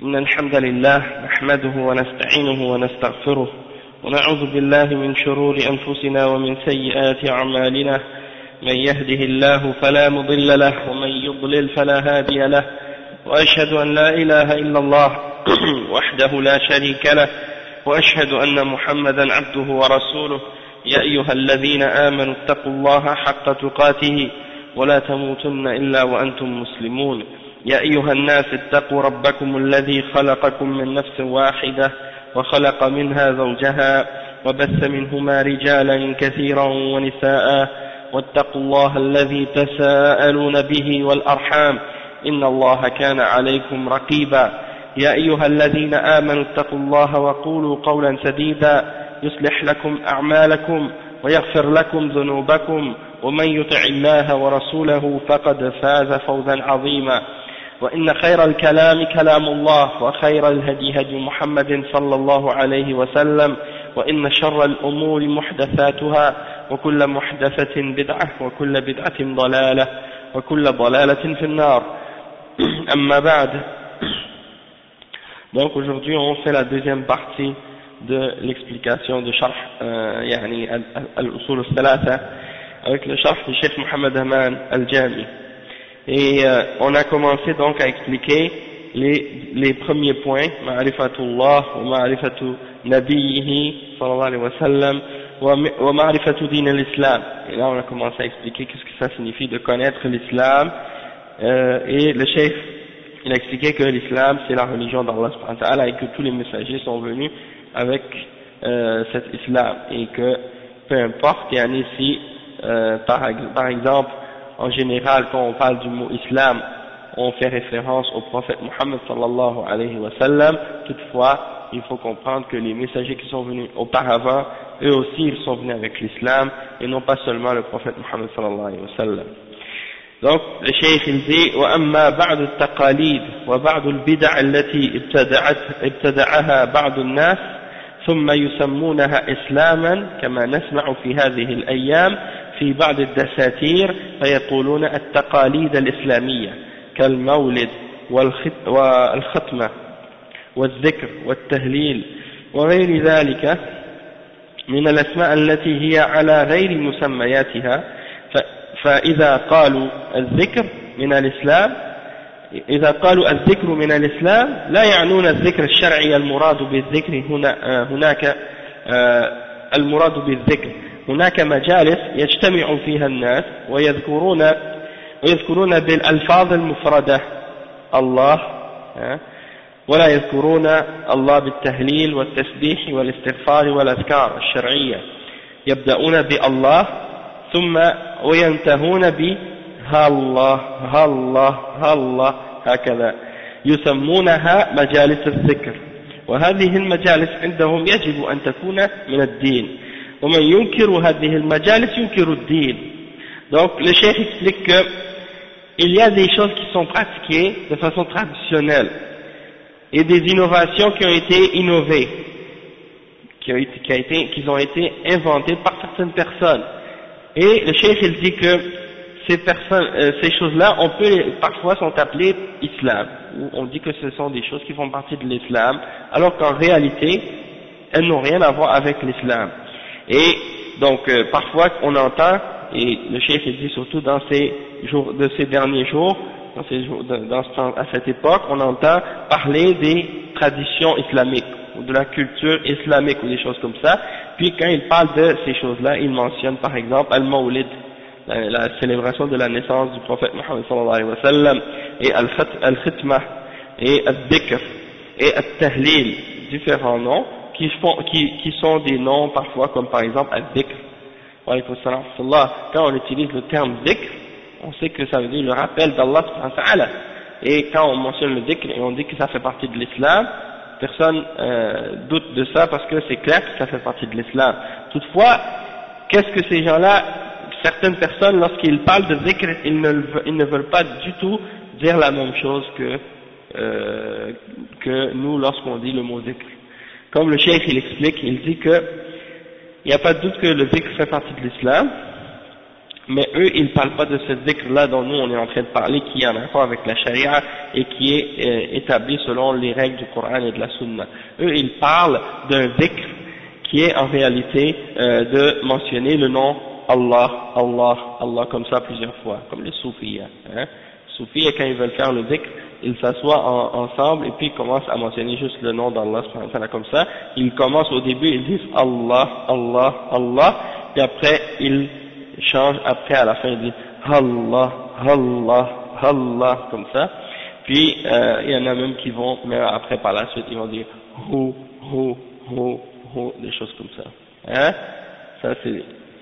إن الحمد لله نحمده ونستعينه ونستغفره ونعوذ بالله من شرور أنفسنا ومن سيئات أعمالنا من يهده الله فلا مضل له ومن يضلل فلا هادي له وأشهد أن لا إله إلا الله وحده لا شريك له وأشهد أن محمدا عبده ورسوله يا أيها الذين آمنوا اتقوا الله حق تقاته ولا تموتن إلا وأنتم مسلمون يا أيها الناس اتقوا ربكم الذي خلقكم من نفس واحدة وخلق منها زوجها وبث منهما رجالا كثيرا ونساء واتقوا الله الذي تساءلون به والأرحام إن الله كان عليكم رقيبا يا أيها الذين آمنوا اتقوا الله وقولوا قولا سديدا يصلح لكم أعمالكم ويغفر لكم ذنوبكم ومن يطع الله ورسوله فقد فاز فوزا عظيما وإن خير الكلام كلام الله وخير الهدي هدي محمد صلى الله عليه وسلم وإن شر الأمور محدثاتها وكل محدثة بدعة وكل بدعة ضلالة وكل ضلالة في النار أما بعد. Donc aujourd'hui on fait la deuxième partie de l'explication de Sharh يعني al-Usul al-Thalatha avec le Sharh du Cheikh Mohammed Aman al-Jami. Et on a commencé donc à expliquer les premiers points, Ma'rifatullah wa Ma'rifatu Nabiyhi sallallahu alayhi wa sallam wa Ma'rifatu Din al-Islam. Et là on a commencé à expliquer qu'est-ce que ça signifie de connaître l'Islam. Et le Cheikh il a expliqué que l'Islam c'est la religion d'Allah subhanahu wa ta'ala et que tous les messagers sont venus avec cet Islam et que peu importe, il y en a ici par exemple en général quand on parle du mot Islam on fait référence au prophète Muhammad sallallahu alayhi wa sallam. Toutefois il faut comprendre que les messagers qui sont venus auparavant eux aussi ils sont venus avec l'Islam et non pas seulement le prophète Muhammad sallallahu alayhi wa sallam. Donc le cheikh il dit وأما بعض التقاليد وبعض البدع التي ابتدعها بعض الناس ثم يسمونها إسلاما كما نسمع في هذه الأيام في بعض الدساتير فيقولون التقاليد الإسلامية كالمولد والختمة والذكر والتهليل وغير ذلك من الأسماء التي هي على غير مسمياتها. فإذا قالوا الذكر من الإسلام الذكر من الإسلام لا يعنون الذكر الشرعي المراد بالذكر هناك المراد بالذكر هناك مجالس يجتمع فيها الناس ويذكرون بالألفاظ المفردة الله ولا يذكرون الله بالتهليل والتسبيح والاستغفار والأذكار الشرعية يبدأون بالله ثم وينتهون بها الله ها الله ها الله هكذا يسمونها مجالس الذكر وهذه المجالس عندهم يجب أن تكون من الدين ومن ينكر هذه المجالس ينكر الدين. Donc le cheikh explique que il y a des choses qui sont pratiquées de façon traditionnelle et des innovations qui ont été innovées qui ont été inventées par certaines personnes. Et le cheikh il dit que ces choses-là, parfois sont appelées islam, ou on dit que ce sont des choses qui font partie de l'islam, alors qu'en réalité, elles n'ont rien à voir avec l'islam. Et donc parfois on entend, et le cheikh il dit surtout dans ces derniers jours, à cette époque, on entend parler des traditions islamiques, ou de la culture islamique, ou des choses comme ça. Puis quand il parle de ces choses-là, il mentionne par exemple al-Mawlid, la célébration de la naissance du prophète Muhammad sallallahu alayhi wa sallam, et al-Khitmah, et al-Dhikr, et al-Tahlil, différents noms, qui sont des noms parfois comme par exemple al-Dhikr. Quand on utilise le terme Dhikr, on sait que ça veut dire le rappel d'Allah subhanahu wa ta'ala. Et quand on mentionne le Dhikr et on dit que ça fait partie de l'islam, personne doute de ça parce que c'est clair que ça fait partie de l'islam. Toutefois, qu'est-ce que ces gens-là, certaines personnes, lorsqu'ils parlent de dhikr, ils ne veulent pas du tout dire la même chose que nous lorsqu'on dit le mot dhikr. Comme le cheikh il explique, il dit que il n'y a pas de doute que le dhikr fait partie de l'islam, Mais eux, ils parlent pas de ce dhikr-là dont nous on est en train de parler, qui est en rapport avec la charia et qui est établi selon les règles du Coran et de la Sunna. Eux, ils parlent d'un dhikr qui est en réalité de mentionner le nom Allah, Allah, Allah comme ça plusieurs fois, comme les soufis. Hein. Soufis, quand ils veulent faire le dhikr, ils s'assoient ensemble et puis ils commencent à mentionner juste le nom d'Allah comme ça. Ils commencent au début, ils disent Allah, Allah, Allah, et après ils changent, après à la fin ils disent Allah, Allah, Allah, comme ça. Puis il y en a même qui vont, mais après par la suite ils vont dire Hu, Hu, Hu, Hu, des choses comme ça. Hein? Ça c'est...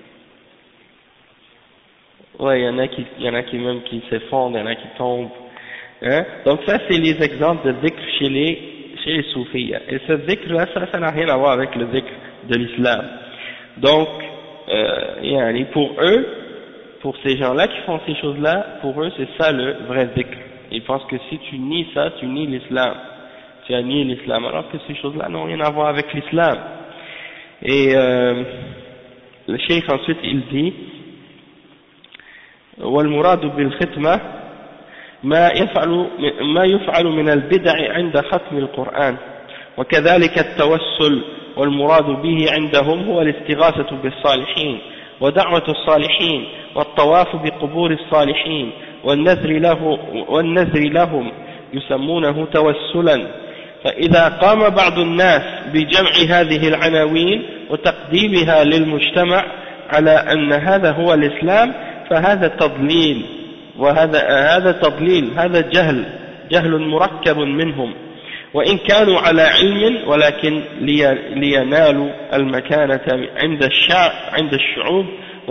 Ouais, il y en a qui même qui s'effondrent, il y en a qui tombent. Hein? Donc ça c'est les exemples de dhikr chez les soufis. Et ce dhikr là, ça n'a rien à voir avec le dhikr de l'islam. Donc, pour eux, pour ces gens-là qui font ces choses-là, pour eux c'est ça le vrai dhikr. Ils pensent que si tu nies ça, tu nies l'islam. Tu as nié l'islam, alors que ces choses-là n'ont rien à voir avec l'islam. Et le cheikh ensuite il dit والمراد بالختمة ما يفعل من البدع عند ختم القرآن وكذلك التوسل والمراد به عندهم هو الاستغاثة بالصالحين ودعوة الصالحين والطواف بقبور الصالحين والنذر لهم يسمونه توسلا فإذا قام بعض الناس بجمع هذه العناوين وتقديمها للمجتمع على أن هذا هو الإسلام فهذا تضليل هذا تضليل هذا جهل مركب منهم وإن كانوا على علم ولكن لينالوا المكانة عند الشعوب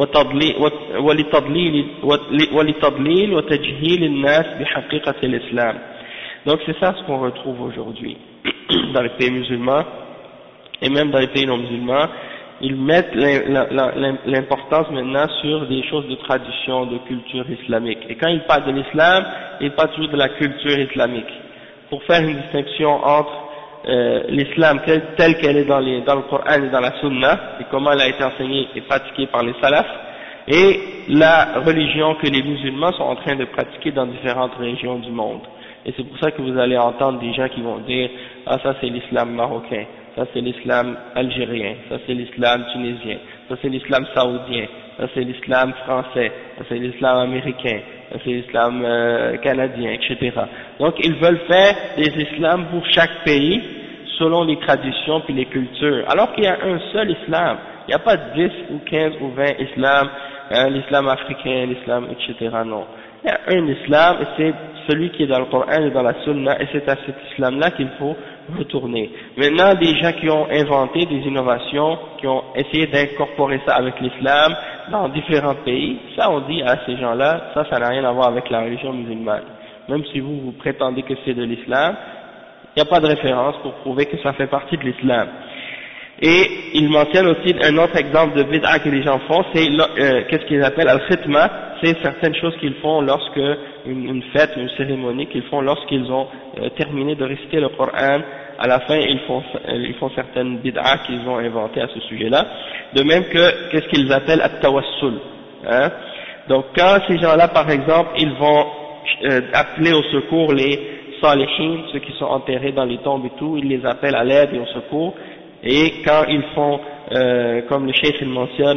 ولتضليل وتجهيل الناس بحقيقة الإسلام. Donc c'est ça ce qu'on retrouve aujourd'hui dans les pays musulmans et même dans les pays non musulmans. Ils mettent l'importance maintenant sur des choses de tradition, de culture islamique. Et quand ils parlent de l'islam, ils parlent toujours de la culture islamique. Pour faire une distinction entre l'islam tel qu'elle est dans le Coran et dans la Sunna, et comment elle a été enseignée et pratiquée par les salafs, et la religion que les musulmans sont en train de pratiquer dans différentes régions du monde. Et c'est pour ça que vous allez entendre des gens qui vont dire « Ah, ça c'est l'islam marocain ». Ça c'est l'islam algérien, ça c'est l'islam tunisien, ça c'est l'islam saoudien, ça c'est l'islam français, ça c'est l'islam américain, ça c'est l'islam canadien, etc. Donc ils veulent faire des islams pour chaque pays selon les traditions puis les cultures, alors qu'il y a un seul islam, il n'y a pas 10 ou 15 ou 20 islams, l'islam africain, l'islam, etc. Non, il y a un islam et c'est celui qui est dans le Coran et dans la Sunna et c'est à cet islam-là qu'il faut retourner. Maintenant, des gens qui ont inventé des innovations, qui ont essayé d'incorporer ça avec l'islam dans différents pays, ça on dit à ces gens-là, ça n'a rien à voir avec la religion musulmane. Même si vous prétendez que c'est de l'islam, il n'y a pas de référence pour prouver que ça fait partie de l'islam. Et il mentionne aussi un autre exemple de bid'a que les gens font, c'est qu'est-ce qu'ils appellent al-khitma, c'est certaines choses qu'ils font lorsque une fête, une cérémonie qu'ils font lorsqu'ils ont terminé de réciter le Coran. À la fin, ils font certaines bid'a qu'ils ont inventées à ce sujet-là. De même que qu'est-ce qu'ils appellent at-tawassul. Hein? Donc quand ces gens-là, par exemple, ils vont appeler au secours les salihin, ceux qui sont enterrés dans les tombes et tout, ils les appellent à l'aide et au secours. Et quand ils font, comme le cheikh il mentionne,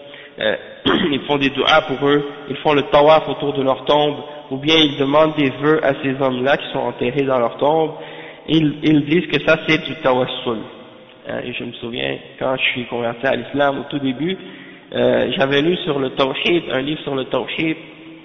ils font des du'as pour eux, ils font le tawaf autour de leur tombe, ou bien ils demandent des vœux à ces hommes-là qui sont enterrés dans leur tombe, ils disent que ça c'est du tawassul. Et je me souviens, quand je suis converti à l'islam au tout début, j'avais lu sur le tawhid, un livre sur le tawhid.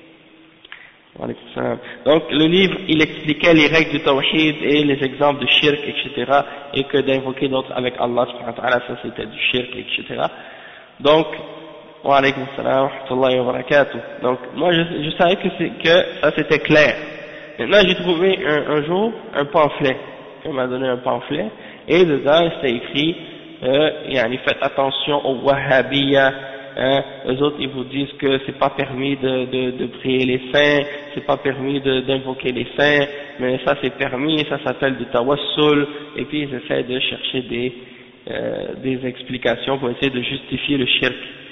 Donc le livre, il expliquait les règles du tawhid et les exemples de shirk, etc. et que d'invoquer d'autres avec Allah, ça c'était du shirk, etc. Donc, wa alaykum assalam wa rahmatullahi wa barakatuh. Donc moi je savais que ça c'était clair. Maintenant j'ai trouvé un jour un pamphlet, on m'a donné un pamphlet, et dedans c'était écrit, faites attention aux wahhabiyya. Eux autres ils vous disent que c'est pas permis de prier les saints, c'est pas permis d'invoquer les saints, mais ça c'est permis, ça s'appelle du tawassul, et puis ils essaient de chercher des explications pour essayer de justifier le shirk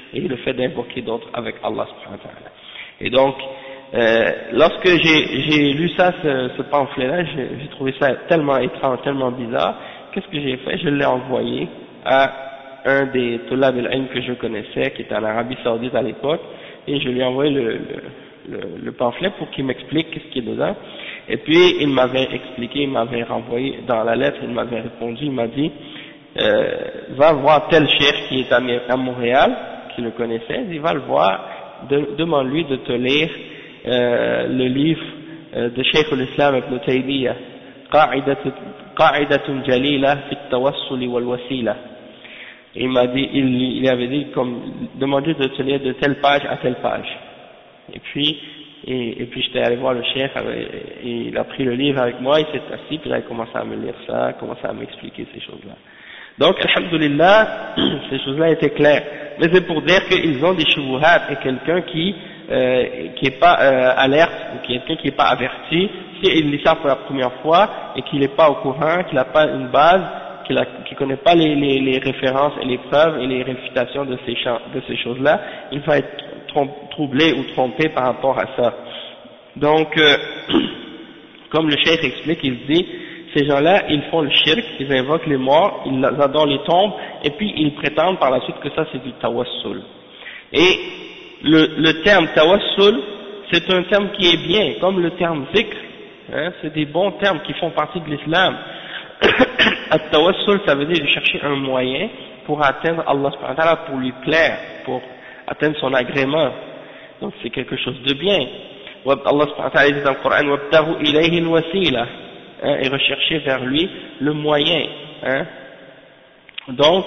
et le fait d'invoquer d'autres avec Allah subhanahu wa ta'ala. Et donc, lorsque j'ai lu ça, ce pamphlet-là, j'ai trouvé ça tellement étrange, tellement bizarre, qu'est-ce que j'ai fait? Je l'ai envoyé à un des Tulab al-Ilm que je connaissais, qui était en Arabie Saoudite à l'époque, et je lui ai envoyé le pamphlet pour qu'il m'explique qu'est-ce qui est dedans. Et puis il m'avait expliqué, il m'avait renvoyé dans la lettre, il m'avait répondu, il m'a dit va voir tel cheikh qui est à Montréal, qui le connaissait, il va le voir, demande-lui de te lire le livre de Cheikh al-Islam Ibn Taymiyyah, Qa'idatun Jalila fi at-Tawassul wal Wasila. Il m'a dit, il avait dit comme demander de te lire de telle page à telle page. Et puis j'étais allé voir le chef, il a pris le livre avec moi, il s'est assis, puis il a commencé à me lire ça, commencé à m'expliquer ces choses-là. Donc, alhamdoulilah, ces choses-là étaient claires. Mais c'est pour dire qu'ils ont des shubuhat, et quelqu'un qui est pas alerte, ou quelqu'un qui est pas averti, s'il lit ça pour la première fois, et qu'il n'est pas au courant, qu'il n'a pas une base, qui connaît pas les références et les preuves et les réfutations de ces choses-là, il va être troublé ou trompé par rapport à ça. Donc, comme le cheikh explique, il dit, ces gens-là, ils font le shirk, ils invoquent les morts, ils adorent les tombes, et puis ils prétendent par la suite que ça c'est du tawassul. Et le terme tawassul, c'est un terme qui est bien, comme le terme zikr, hein, c'est des bons termes qui font partie de l'islam. At-tawassul, ça veut dire chercher un moyen pour atteindre Allah subhanahu wa ta'ala, pour lui plaire, pour atteindre son agrément. Donc c'est quelque chose de bien. Allah subhanahu wa ta'ala dit dans le Coran, وَابْتَغُوا إِلَيْهِ الْوَسِيلَةِ, et rechercher vers lui le moyen. Hein. Donc,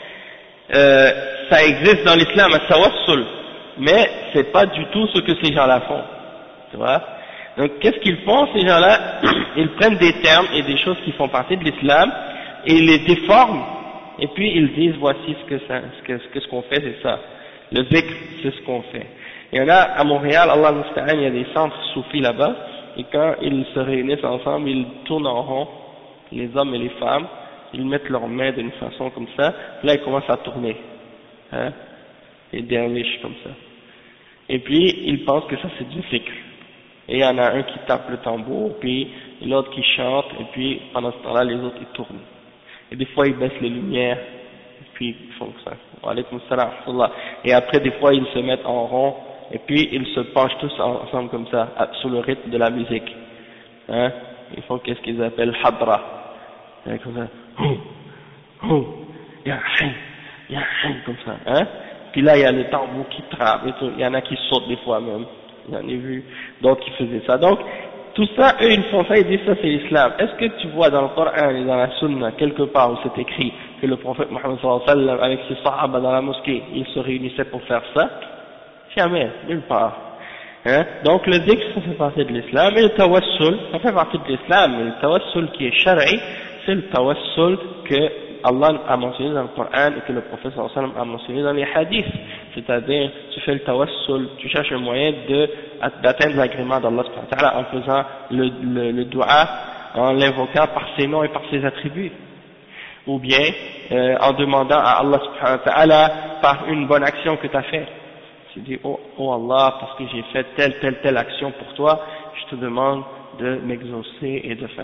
ça existe dans l'islam, at-tawassul, mais c'est pas du tout ce que ces gens-là font. Tu vois? Donc qu'est-ce qu'ils font ces gens-là? Ils prennent des termes et des choses qui font partie de l'islam et ils les déforment et puis ils disent voici ce qu'on fait, c'est ça. Le zikr, c'est ce qu'on fait. Il y en a à Montréal, Allah musta'an, il y a des centres soufis là-bas et quand ils se réunissent ensemble, ils tournent en rond, les hommes et les femmes, ils mettent leurs mains d'une façon comme ça, là ils commencent à tourner, hein, les derviches comme ça. Et puis ils pensent que ça c'est du zikr. Et il y en a un qui tape le tambour, puis l'autre qui chante, et puis pendant ce temps-là, les autres ils tournent. Et des fois ils baissent les lumières, et puis ils font ça. Wa alaykoum salam wa rahmatullah. Et après des fois ils se mettent en rond, et puis ils se penchent tous ensemble comme ça, sous le rythme de la musique. Hein? Ils font qu'est-ce qu'ils appellent hadra. Comme ça. Ya hayn, comme ça. Hein? Puis là il y a le tambour qui trappe, et tout. Il y en a qui sautent des fois même. J'en ai vu d'autres qui faisaient ça. Donc, tout ça, eux, ils font ça, ils disent ça c'est l'islam. Est-ce que tu vois dans le Coran et dans la Sunna, quelque part où c'est écrit que le prophète Mohammed sallallahu alayhi wa sallam, avec ses sahaba dans la mosquée, ils se réunissaient pour faire ça? Jamais, nulle part. Hein? Donc, le dhikr, ça fait partie de l'islam, et le tawassul, ça fait partie de l'islam, mais le tawassul qui est shari, c'est le tawassul que Allah a mentionné dans le Coran et que le prophète sallallahu alayhi wa sallam a mentionné dans les hadiths. C'est-à-dire, tu fais le tawassul, tu cherches un moyen d'atteindre l'agrément d'Allah subhanahu wa ta'ala en faisant le dua, en l'invoquant par ses noms et par ses attributs. Ou bien, en demandant à Allah subhanahu wa ta'ala par une bonne action que tu as faite. Tu dis, oh Allah, parce que j'ai fait telle action pour toi, je te demande de m'exaucer et de faire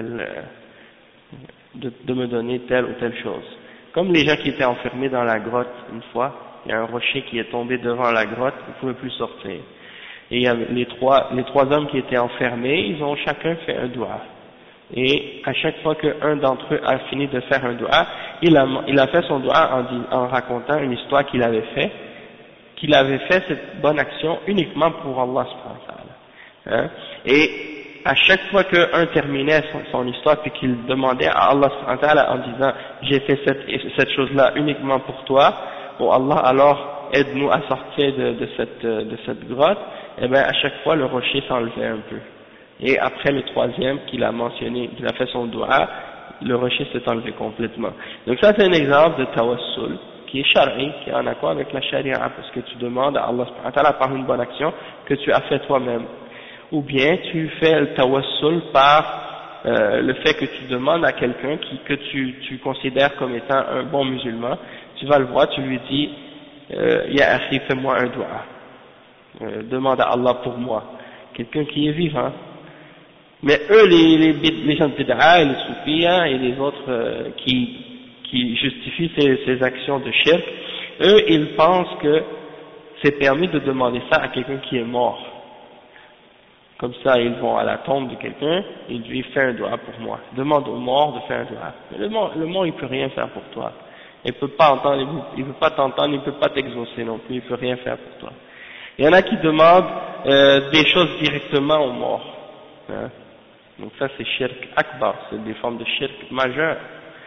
de me donner telle ou telle chose. Comme les gens qui étaient enfermés dans la grotte une fois, il y a un rocher qui est tombé devant la grotte, ils ne pouvaient plus sortir. Et il y a les trois hommes qui étaient enfermés, ils ont chacun fait un dua. Et à chaque fois qu'un d'entre eux a fini de faire un dua, il a fait son dua en racontant une histoire qu'il avait fait cette bonne action uniquement pour Allah subhanahu wa ta'ala. Hein? Et à chaque fois qu'un terminait son histoire puis qu'il demandait à Allah subhanahu wa ta'ala en disant j'ai fait cette chose-là uniquement pour toi, oh Allah, alors aide-nous à sortir de cette grotte, et bien à chaque fois le rocher s'enlevait un peu. Et après le troisième qu'il a mentionné, qu'il a fait son dua, le rocher s'est enlevé complètement. Donc ça c'est un exemple de tawassul qui est shari, qui est en accord avec la sharia, parce que tu demandes à Allah subhanahu wa ta'ala par une bonne action que tu as fait toi-même. Ou bien tu fais le tawassul par le fait que tu demandes à quelqu'un que tu considères comme étant un bon musulman, tu vas le voir, tu lui dis Ya akhi, fais-moi un dua, demande à Allah pour moi, quelqu'un qui est vivant. Mais eux, les gens de bid'a, les soufis et les autres qui justifient ces actions de shirk, eux, ils pensent que c'est permis de demander ça à quelqu'un qui est mort. Comme ça, ils vont à la tombe de quelqu'un, ils lui font un dua pour moi. Demande au mort de faire un dua. Mais le mort, il peut rien faire pour toi. Il peut pas entendre, il peut pas t'entendre, il peut pas t'exaucer non plus, il peut rien faire pour toi. Il y en a qui demandent des choses directement aux morts. Hein. Donc ça, c'est shirk akbar, c'est des formes de shirk majeures.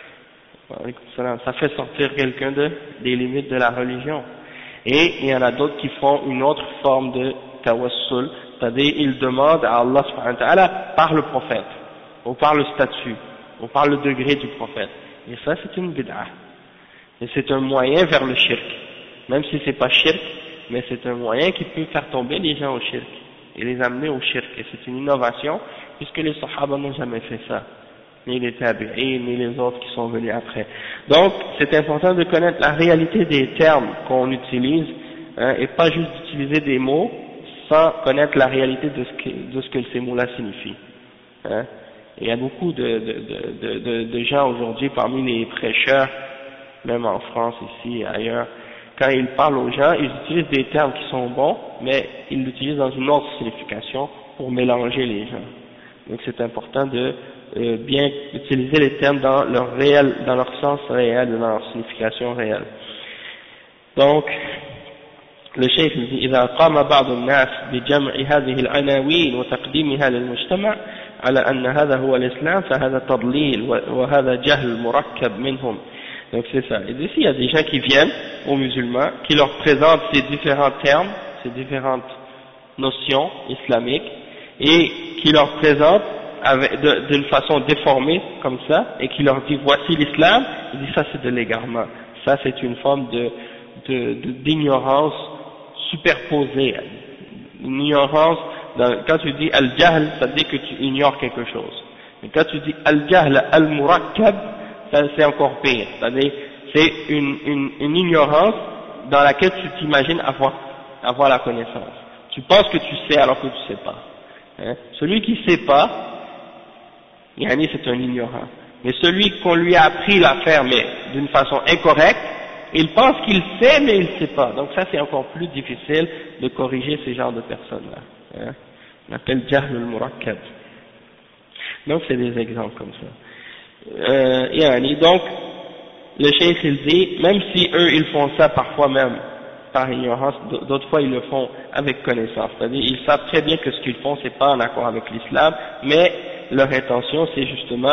Ça fait sortir quelqu'un des limites de la religion. Et il y en a d'autres qui font une autre forme de tawassul, c'est-à-dire ils demandent à Allah subhanahu wa ta'ala par le prophète, ou par le statut, ou par le degré du prophète. Et ça, c'est une bid'a. Et c'est un moyen vers le shirk. Même si c'est pas shirk, mais c'est un moyen qui peut faire tomber les gens au shirk, et les amener au shirk. Et c'est une innovation, puisque les sahaba n'ont jamais fait ça. Ni les tabi'in, ni les autres qui sont venus après. Donc, c'est important de connaître la réalité des termes qu'on utilise, hein, et pas juste d'utiliser des mots sans connaître la réalité de ce que ces mots-là signifient. Hein. Et il y a beaucoup de gens aujourd'hui parmi les prêcheurs, même en France, ici et ailleurs, quand ils parlent aux gens, ils utilisent des termes qui sont bons, mais ils l'utilisent dans une autre signification pour mélanger les gens. Donc c'est important de bien utiliser les termes dans leur réel, dans leur sens réel, dans leur signification réelle. Donc, le cheikh dit إذا قام بعض الناس بجمع هذه العناوين وتقديمها للمجتمع على أن هذا هو الإسلام فهذا تضليل وهذا جهل مركب منهم. Donc c'est ça. Et ici il y a des gens qui viennent aux musulmans, qui leur présentent ces différents termes, ces différentes notions islamiques, et qui leur présentent d'une façon déformée comme ça, et qui leur dit voici l'islam, il dit ça c'est de l'égarement, ça c'est une forme d'ignorance superposée, une ignorance, quand tu dis al-jahl, ça veut dire que tu ignores quelque chose, mais quand tu dis al-jahl al-murakkab, ça c'est encore pire, c'est-à-dire c'est une ignorance dans laquelle tu t'imagines avoir la connaissance, tu penses que tu sais alors que tu sais pas, hein? Celui qui sait pas, yani c'est un ignorant. Mais celui qu'on lui a appris à faire, mais d'une façon incorrecte, il pense qu'il sait, mais il ne sait pas. Donc ça, c'est encore plus difficile de corriger ces genres de personnes-là. Hein. On appelle jahl al-murakkab. Donc c'est des exemples comme ça. Yani, donc, le cheikh il dit, même si eux ils font ça parfois même par ignorance, d'autres fois ils le font avec connaissance. C'est-à-dire, ils savent très bien que ce qu'ils font, c'est pas en accord avec l'islam, mais leur intention c'est justement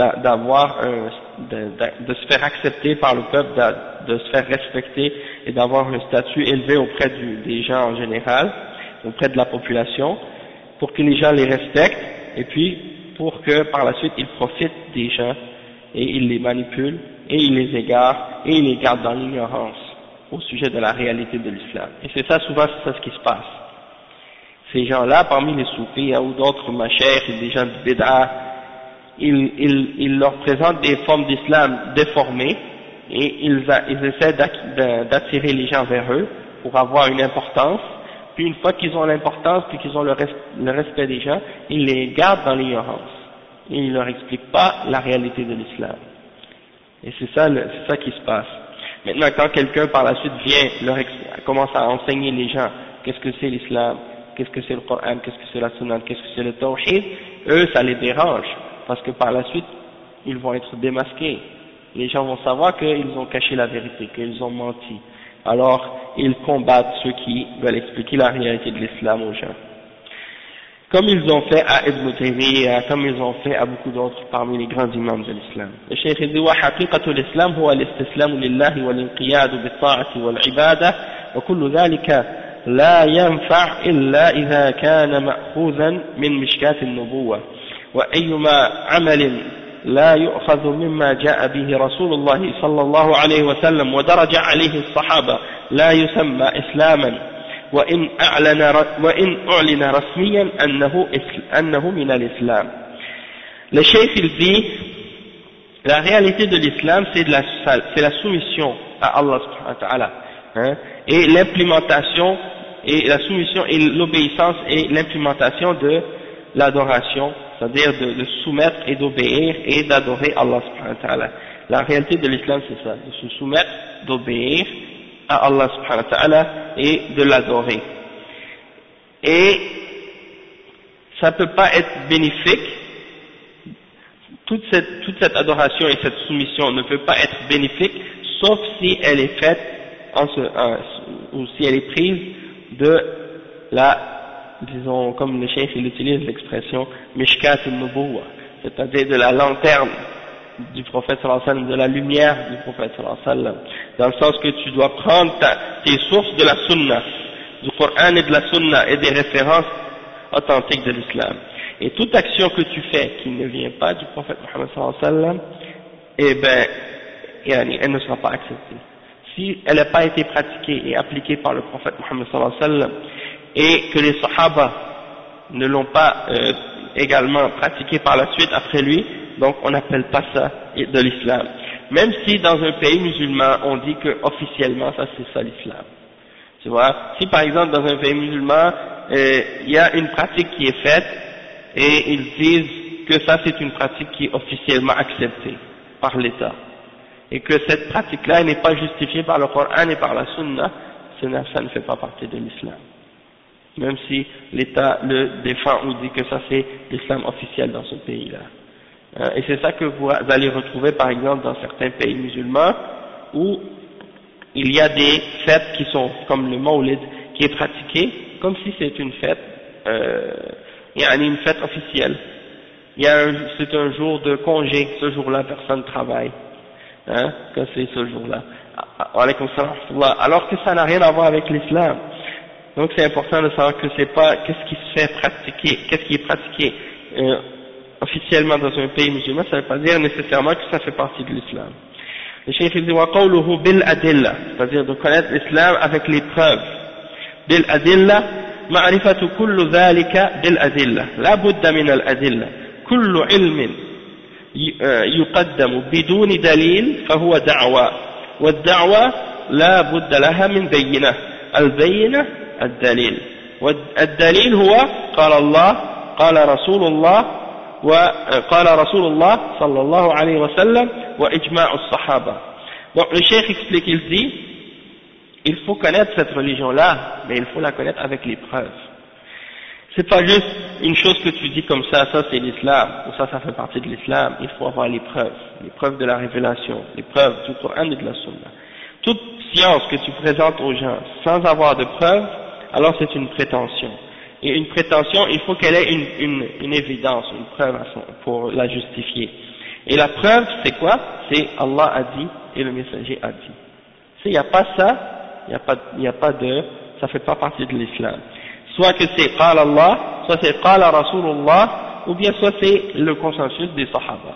de se faire accepter par le peuple, de se faire respecter et d'avoir un statut élevé auprès des gens en général, auprès de la population, pour que les gens les respectent et puis pour que par la suite ils profitent des gens et ils les manipulent et ils les égarent et ils les gardent dans l'ignorance au sujet de la réalité de l'islam. Et c'est ça, souvent c'est ça ce qui se passe. Ces gens-là, parmi les soufis ou d'autres mashayikh et des gens de bid'a, ils leur présentent des formes d'islam déformées et ils essaient d'attirer les gens vers eux pour avoir une importance, puis une fois qu'ils ont l'importance, puis qu'ils ont le respect des gens, ils les gardent dans l'ignorance et ils leur expliquent pas la réalité de l'islam. Et c'est ça qui se passe. Maintenant, quand quelqu'un par la suite vient, commence à enseigner les gens qu'est-ce que c'est l'islam, qu'est-ce que c'est le Coran, qu'est-ce que c'est la Sunna, qu'est-ce que c'est le Tawhid, eux ça les dérange, parce que par la suite ils vont être démasqués, les gens vont savoir qu'ils ont caché la vérité, qu'ils ont menti, alors ils combattent ceux qui veulent expliquer la réalité de l'islam aux gens. Comme ils ont fait à Ibn Taymiyyah, comme ils ont fait à beaucoup d'autres parmi les grands imams de l'islam. Le cheikh dit وحقيقة الإسلام هو الاستسلام لله والانقياد بالطاعة والعبادة وكل ذلك لا ينفع إلا إذا كان مأخوذا من مشكاة النبوة وأيما عمل لا يؤخذ مما جاء به رسول الله صلى الله عليه وسلم ودرج عليه الصحابة لا يسمى إسلاما وإن أعلن رسميا أنه من الإسلام. Le cheikh il dit la réalité de l'islam c'est la soumission à Allah subhanahu wa ta'ala. hein, et l'implémentation, et la soumission et l'obéissance et l'implémentation de l'adoration, c'est-à-dire de soumettre et d'obéir et d'adorer Allah subhanahu wa ta'ala. La réalité de l'islam c'est ça, de se soumettre, d'obéir à Allah subhanahu wa ta'ala et de l'adorer. Et ça peut pas être bénéfique, toute cette adoration et cette soumission ne peut pas être bénéfique sauf si elle est faite ou si elle est prise de la, disons, comme le cheikh il utilise l'expression mishkat al-nubuwwa, c'est-à-dire de la lanterne du prophète sallallahu alayhi wa sallam, de la lumière du prophète sallallahu alayhi wa sallam, dans le sens que tu dois prendre tes sources de la sunna, du Coran et de la sunna et des références authentiques de l'islam. Et toute action que tu fais qui ne vient pas du prophète Muhammad sallallahu alayhi wa sallam, eh ben, elle ne sera pas acceptée. Si elle n'a pas été pratiquée et appliquée par le prophète Muhammad sallallahu alayhi wa sallam, et que les sahaba ne l'ont pas également pratiquée par la suite après lui, donc on n'appelle pas ça de l'islam. Même si dans un pays musulman on dit que officiellement ça c'est ça l'islam. Tu vois, si par exemple dans un pays musulman il y a une pratique qui est faite et ils disent que ça c'est une pratique qui est officiellement acceptée par l'État et que cette pratique-là n'est pas justifiée par le Coran et par la Sunna, ça ne fait pas partie de l'islam. Même si l'État le défend ou dit que ça c'est l'islam officiel dans ce pays-là. Et c'est ça que vous allez retrouver par exemple dans certains pays musulmans où il y a des fêtes qui sont comme le Mawlid qui est pratiqué comme si c'est une fête, il y a une fête officielle. C'est un jour de congé, ce jour-là personne ne travaille, hein, que c'est ce jour-là. Alors que ça n'a rien à voir avec l'islam. Donc c'est important de savoir que c'est pas qu'est-ce qui se fait pratiquer, qu'est-ce qui est pratiqué officiellement dans un pays musulman, ça ne veut pas dire nécessairement que ça fait partie de l'islam. Le cheikh dit wa qawluhu bil adilla, c'est-à-dire de connaître l'islam avec les preuves. Bil adilla, ma'rifatu kullu dhalika bil adilla, la budda min al adilla, kullu ilmin yuqaddamu biduni dalil fahuwa da'wa, wa ad-da'wa la budda laha min bayyinah, al-bayyinah الدليل والدليل هو قال الله قال رسول الله وقال رسول الله صلى الله عليه وسلم وإجماع الصحابة. Donc le cheikh explique, il dit il faut connaître cette religion là mais il faut la connaître avec les preuves. C'est pas juste une chose que tu dis comme ça c'est l'islam ou ça fait partie de l'islam. Il faut avoir les preuves de la révélation, les preuves du Coran et de la Sunna. Toute science que tu présentes aux gens sans avoir de preuves, alors c'est une prétention. Et une prétention, il faut qu'elle ait une évidence, une preuve pour la justifier. Et la preuve, c'est quoi? C'est Allah a dit et le messager a dit. S'il n'y a pas ça, ça fait pas partie de l'islam. Soit que c'est Qala Allah, soit c'est Qala Rasulullah, ou bien soit c'est le consensus des Sahaba.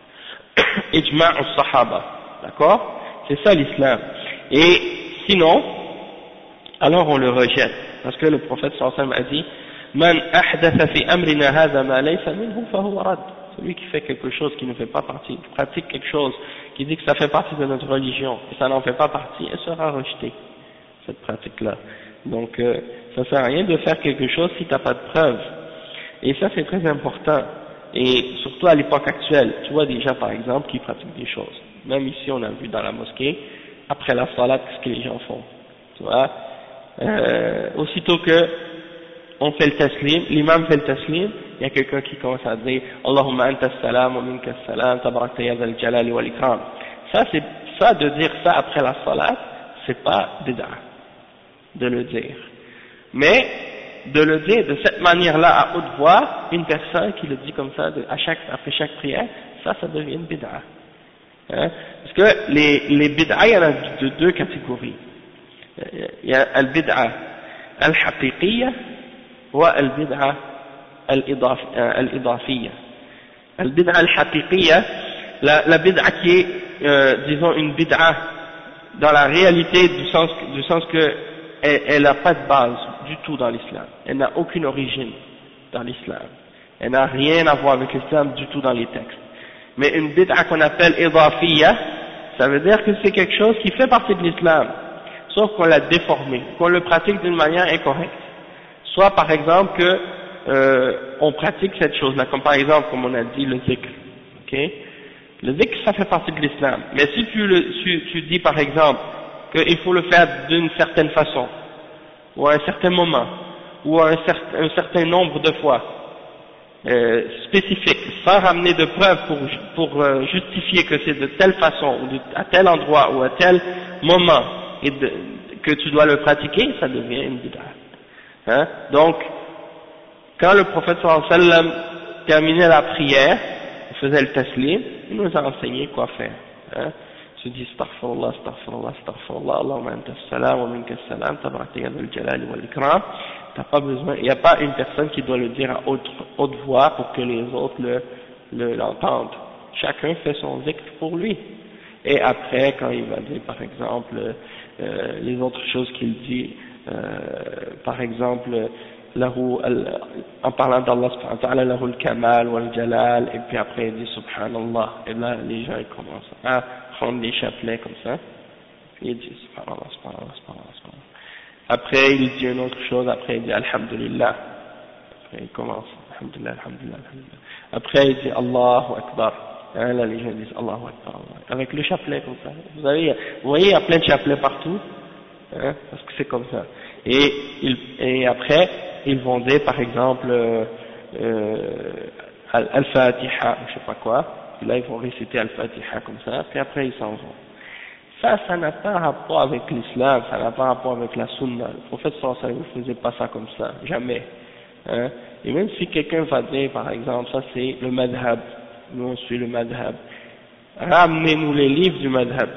Ijma' al-Sahaba. D'accord? C'est ça l'islam. Et sinon, alors on le rejette, parce que le prophète sallallahu alayhi wa sallam a dit Man ahdatha fi amrina hadha ma laysa minhu fahuwa rad. Celui qui fait quelque chose qui ne fait pas partie, qui pratique quelque chose qui dit que ça fait partie de notre religion et ça n'en fait pas partie, elle sera rejetée, cette pratique-là. Donc ça sert à rien de faire quelque chose si tu n'as pas de preuve. Et ça c'est très important, et surtout à l'époque actuelle. Tu vois des gens par exemple qui pratiquent des choses, même ici on a vu dans la mosquée, après la salat, ce que les gens font. Tu vois, aussitôt que on fait le taslim, l'imam fait le taslim, il y a quelqu'un qui commence à dire Allahumma anta salam wa minka salam tabarakta ya zal jalali wal ikram. Ça de dire ça après la salat, c'est pas bid'a de le dire. Mais de le dire de cette manière-là à haute voix, une personne qui le dit comme ça après chaque prière, ça devient une bid'a. Hein? Parce que les bid'a, il y en a de deux catégories. Il y a al-bid'a al-haqiqiyya ou al-bid'a al-idafiyya. Al-bid'a al-haqiqiyya, la bid'a qui est, disons, une bid'a dans la réalité du sens que elle n'a pas de base du tout dans l'islam. Elle n'a aucune origine dans l'islam. Elle n'a rien à voir avec l'islam du tout dans les textes. Mais une bid'a qu'on appelle idafiyya, ça veut dire que c'est quelque chose qui fait partie de l'islam, sauf qu'on l'a déformé, qu'on le pratique d'une manière incorrecte. Soit par exemple que on pratique cette chose-là, comme par exemple, comme on a dit, le zikr. Okay? Le zikr, ça fait partie de l'islam. Mais si tu dis par exemple qu'il faut le faire d'une certaine façon, ou à un certain moment, ou à un certain nombre de fois, spécifique, sans ramener de preuves pour justifier que c'est de telle façon, ou à tel endroit, ou à tel moment, que tu dois le pratiquer, ça devient une bid'a. Hein? Donc, quand le prophète sallallahu alayhi wa sallam terminait la prière, il faisait le taslim, il nous a enseigné quoi faire. Hein? Tu dis astaghfirullah, astaghfirullah, astaghfirullah, Allahumma anta as-salam wa minka as-salam, tabarakta ya dhul jalali wal ikram. T'as pas besoin, il n'y a pas une personne qui doit le dire à haute voix pour que les autres l'entendent. Chacun fait son zikr pour lui. Et après, quand il va dire par exemple les autres choses qu'il dit, par exemple, en parlant d'Allah subhanahu wa ta'ala, lahu al-kamal wal-jalal, et puis après il dit subhanallah, et là les gens ils commencent à prendre les chapelets comme ça, puis il dit subhanallah, subhanallah, subhanallah, subhanallah. Après il dit une autre chose, après il dit alhamdulillah, après il commence alhamdulillah, alhamdulillah, alhamdulillah. Après il dit Allahu Akbar, hein, là les gens disent Allahu Akbar, avec le chapelet comme ça. Vous voyez, il y a plein de chapelets partout, hein, parce que c'est comme ça. Et après ils vont dire par exemple Al-Fatiha, je sais pas quoi, et là ils vont réciter Al-Fatiha comme ça, puis après ils s'en vont. Ça n'a pas rapport avec l'islam, ça n'a pas rapport avec la sunna. Le prophète sallallahu alayhi wa sallam ne faisait pas ça comme ça, jamais. Hein? Et même si quelqu'un va dire par exemple, ça c'est le madhab, nous on suit le madhab, ramenez-nous les livres du madhab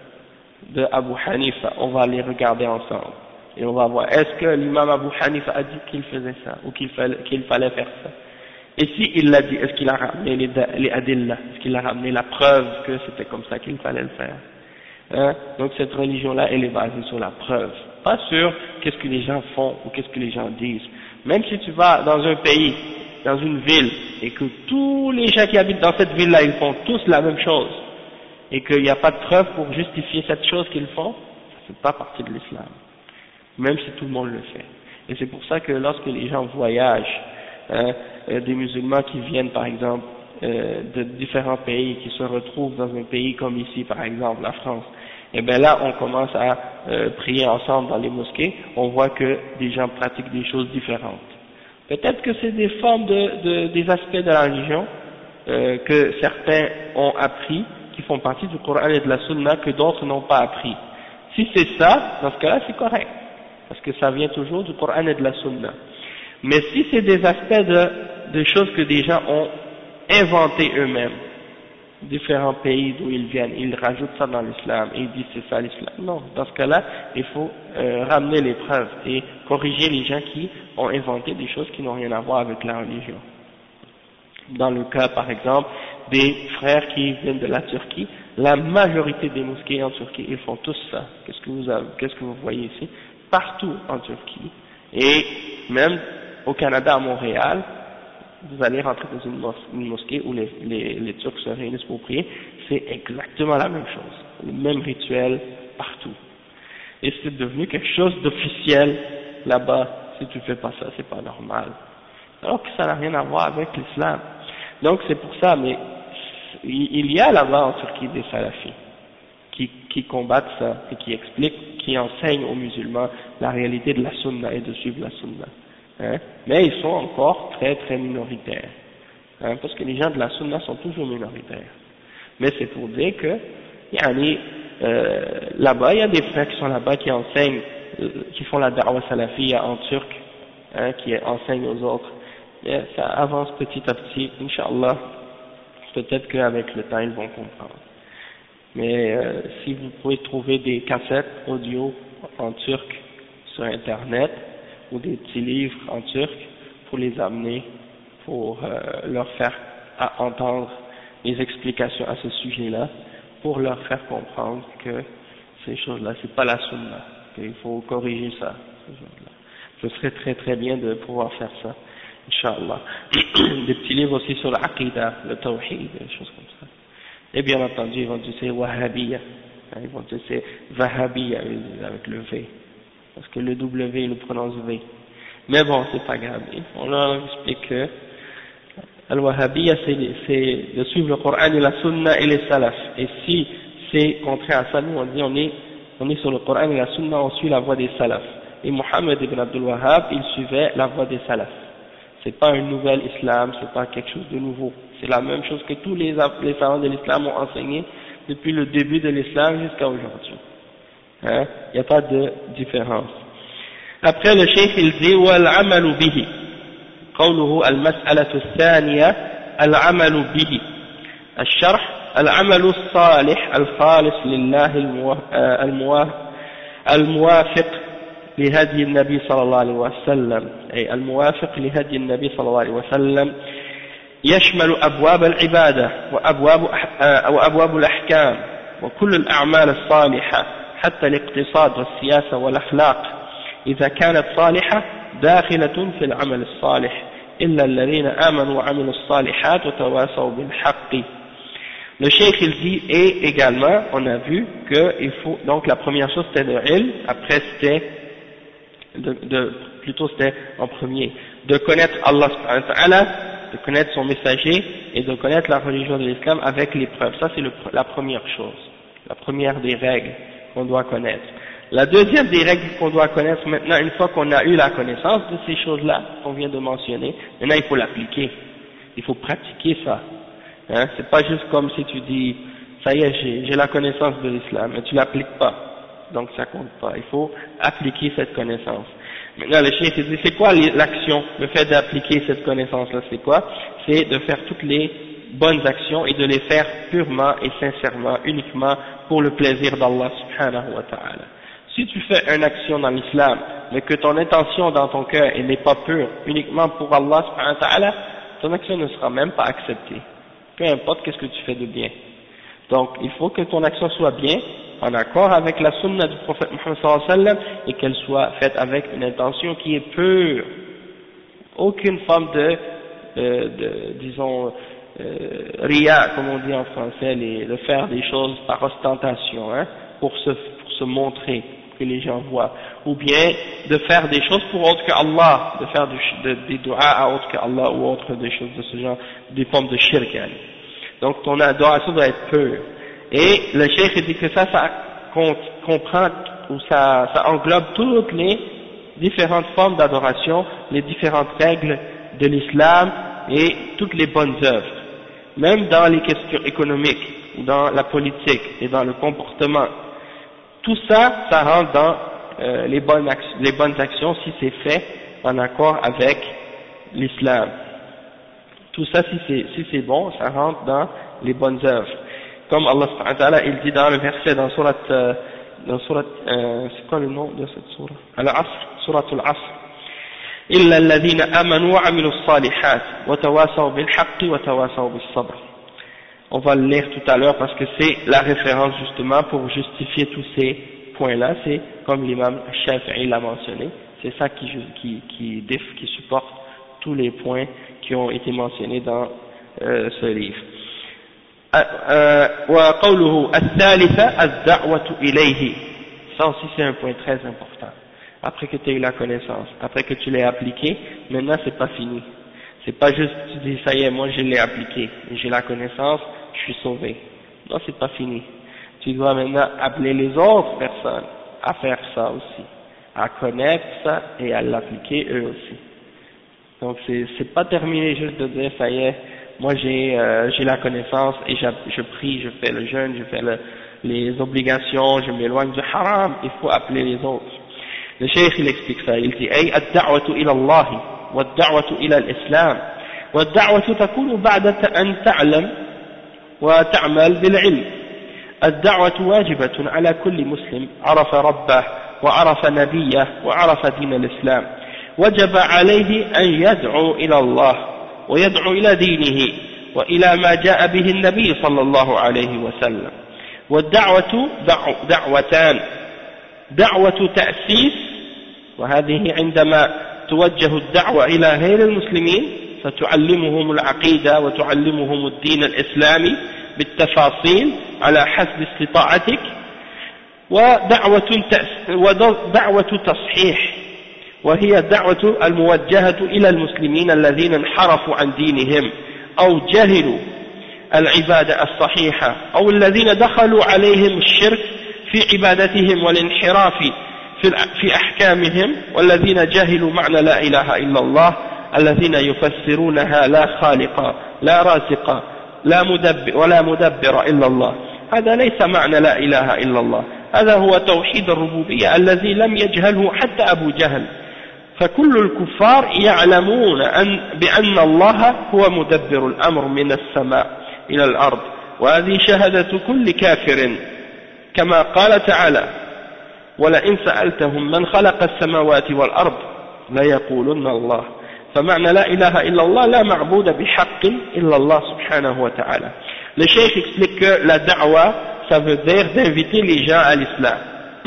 de Abu Hanifa, on va les regarder ensemble. Et on va voir, est-ce que l'imam Abu Hanifa a dit qu'il faisait ça, ou qu'il fallait faire ça? Et si il l'a dit, est-ce qu'il a ramené les adillah, est-ce qu'il a ramené la preuve que c'était comme ça qu'il fallait le faire? Hein? Donc cette religion-là, elle est basée sur la preuve, pas sur qu'est-ce que les gens font, ou qu'est-ce que les gens disent. Même si tu vas dans un pays, dans une ville, et que tous les gens qui habitent dans cette ville-là, ils font tous la même chose, et qu'il n'y a pas de preuve pour justifier cette chose qu'ils font, ça fait pas partie de l'islam. Même si tout le monde le fait. Et c'est pour ça que lorsque les gens voyagent, hein, des musulmans qui viennent par exemple de différents pays, qui se retrouvent dans un pays comme ici par exemple la France, et bien là on commence à prier ensemble dans les mosquées, on voit que des gens pratiquent des choses différentes. Peut-être que c'est des formes des aspects de la religion que certains ont appris, qui font partie du Coran et de la Sunna, que d'autres n'ont pas appris. Si c'est ça, dans ce cas-là c'est correct, parce que ça vient toujours du Coran et de la Sunna. Mais si c'est des aspects de choses que des gens ont inventées eux-mêmes, différents pays d'où ils viennent, ils rajoutent ça dans l'islam et ils disent c'est ça l'islam. Non, dans ce cas-là, il faut ramener les preuves et corriger les gens qui ont inventé des choses qui n'ont rien à voir avec la religion. Dans le cas, par exemple, des frères qui viennent de la Turquie, la majorité des mosquées en Turquie, ils font tous ça. Qu'est-ce que vous voyez ici? Partout en Turquie, et même au Canada, à Montréal, vous allez rentrer dans une mosquée où les Turcs se réunissent pour prier, c'est exactement la même chose, le même rituel partout. Et c'est devenu quelque chose d'officiel là-bas. Si tu fais pas ça, c'est pas normal. Alors que ça n'a rien à voir avec l'islam. Donc c'est pour ça, mais il y a là-bas en Turquie des salafis qui combattent ça et qui expliquent, qui enseignent aux musulmans la réalité de la sunna et de suivre la sunna. Hein? Mais ils sont encore très très minoritaires, hein? Parce que les gens de la sunna sont toujours minoritaires. Mais c'est pour dire que là-bas, il y a des frères qui sont là-bas qui enseignent, qui font la da'wa salafiyya en turc, hein, qui enseignent aux autres. Et ça avance petit à petit, Inch'Allah. Peut-être qu'avec le temps ils vont comprendre. Mais si vous pouvez trouver des cassettes audio en turc sur internet ou des petits livres en turc pour les amener, pour leur faire entendre les explications à ce sujet-là, pour leur faire comprendre que ces choses-là, c'est pas la sunna, qu'il faut corriger ça. Ce serait très très bien de pouvoir faire ça, Inch'Allah. Des petits livres aussi sur l'aqida, le tawhid, des choses comme ça. Et bien entendu, ils vont dire c'est wahhabiyya, Ils vont dire c'est Wahhabi avec le V, parce que le W il le prononce V. Mais bon, c'est pas grave. On leur explique que Al-Wahhabiyya c'est de suivre le Coran et la Sunna et les Salaf. Et si c'est contraire à ça, nous on dit on est sur le Coran et la Sunna, on suit la voie des Salaf. Et Mohammed ibn Abdul Wahhab, il suivait la voie des Salaf. C'est pas un nouvel islam, c'est pas quelque chose de nouveau. C'est la même chose que tous les savants de l'islam ont enseigné depuis le début de l'islam jusqu'à aujourd'hui. Hein? Il n'y a pas de différence. Après le cheikh il dit وَالْعَمَلُ بِهِ قوله المسألة الثانية العمل به الشرح العمل الصالح الخالص لله الموافق لهدي النبي صلى الله عليه وسلم أي الموافق لهدي النبي صلى الله عليه وسلم يشمل أبواب العبادة وأبواب الأحكام وكل الأعمال الصالحة حتى الاقتصاد والسياسة والأخلاق إذا كانت صالحة داخلة في العمل الصالح إلا الذين آمنوا وعملوا الصالحات وتواصوا بالحق. Le cheikh il dit, et également, on a vu que il faut, donc la première chose c'était de ilm, après c'était plutôt c'était en premier, de connaître Allah subhanahu wa ta'ala, de connaître son messager et de connaître la religion de l'islam avec les preuves. Ça c'est la première chose, la première des règles qu'on doit connaître. La deuxième des règles qu'on doit connaître maintenant, une fois qu'on a eu la connaissance de ces choses-là qu'on vient de mentionner, maintenant il faut l'appliquer, il faut pratiquer ça. Hein, c'est pas juste comme si tu dis, ça y est, j'ai la connaissance de l'islam, mais tu l'appliques pas, donc ça compte pas. Il faut appliquer cette connaissance. Maintenant, le cheikh dit, c'est quoi l'action, le fait d'appliquer cette connaissance-là, c'est quoi? C'est de faire toutes les bonnes actions et de les faire purement et sincèrement, uniquement pour le plaisir d'Allah subhanahu wa ta'ala. Si tu fais une action dans l'islam, mais que ton intention dans ton cœur n'est pas pure, uniquement pour Allah subhanahu wa ta'ala, ton action ne sera même pas acceptée. Peu importe qu'est-ce que tu fais de bien. Donc, il faut que ton action soit bien, en accord avec la sunna du prophète Muhammad sallallahu alayhi wa sallam, et qu'elle soit faite avec une intention qui est pure. Aucune forme disons, riya, comme on dit en français, de faire des choses par ostentation, hein, pour se montrer, que les gens voient. Ou bien, de faire des choses pour autre que Allah, de faire des du'a à autre que Allah ou autre des choses de ce genre, des formes de shirk. Donc ton adoration doit être pure. Et le cheikh dit que ça comprend, ou ça englobe toutes les différentes formes d'adoration, les différentes règles de l'islam et toutes les bonnes œuvres. Même dans les questions économiques, dans la politique et dans le comportement. Tout ça, ça rentre dans les bonnes actions si c'est fait en accord avec l'islam. Tout ça, si c'est bon, ça rentre dans les bonnes œuvres. Comme Allah subhanahu wa ta'ala, il dit dans le verset dans surat, c'est quoi le nom de cette sourate? Al-Asr, surat Al-Asr. إِلَّا الَّذِينَ آمَنُوا وَعَمِلُوا الصَّالِحَاتِ وَتَوَاصَوْا بِالْحَقِّ وَتَوَاصَوْا بِالصَّبْرِ. On va le lire tout à l'heure parce que c'est la référence justement pour justifier tous ces points-là. C'est comme l'imam Shafi'i l'a mentionné. C'est ça qui supporte tous les points qui ont été mentionnés dans ce livre. وقوله الثالثة الدعوة إليه. Ça aussi c'est un point très important. Après que tu aies eu la connaissance, après que tu l'aies appliqué, maintenant c'est pas fini. C'est pas juste tu dis ça y est, moi je l'ai appliqué, j'ai la connaissance, je suis sauvé. Non, c'est pas fini. Tu dois maintenant appeler les autres personnes à faire ça aussi, à connaître ça et à l'appliquer eux aussi. Donc c'est pas terminé juste de dire ça y est, moi j'ai la connaissance et je prie, je fais le jeûne, je fais les obligations, je m'éloigne du haram. Il faut appeler les autres. Le cheikh il explique ça, il dit أي الدعوة إلى الله والدعوة إلى الإسلام والدعوة تكون بعد أن تعلم وتعمل بالعلم. الدعوة واجبة على كل مسلم عرف ربه وعرف نبيه وعرف دين الإسلام. وجب عليه أن يدعو إلى الله ويدعو إلى دينه وإلى ما جاء به النبي صلى الله عليه وسلم. والدعوة دعوتان: دعوة تأسيس، وهذه عندما توجه الدعوة إلى غير المسلمين فتعلمهم العقيدة وتعلمهم الدين الإسلامي بالتفاصيل على حسب استطاعتك. ودعوة تصحيح وهي الدعوة الموجهة إلى المسلمين الذين انحرفوا عن دينهم أو جهلوا العبادة الصحيحة أو الذين دخلوا عليهم الشرك في عبادتهم والانحراف في أحكامهم والذين جهلوا معنى لا إله إلا الله الذين يفسرونها لا خالق لا رازق لا مدبر ولا مدبر إلا الله. هذا ليس معنى لا إله إلا الله، هذا هو توحيد الربوبية الذي لم يجهله حتى أبو جهل. فكل الكفار يعلمون بأن الله هو مدبر الأمر من السماء إلى الأرض، وهذه شهادة كل كافر كما قال تعالى: ولئن سألتهم من خلق السماوات والأرض ليقولن الله. فمعنى لا إله إلا الله لا معبود بحق إلا الله سبحانه وتعالى. Le cheikh explique que la da'wa, ça veut dire d'inviter les gens à l'islam,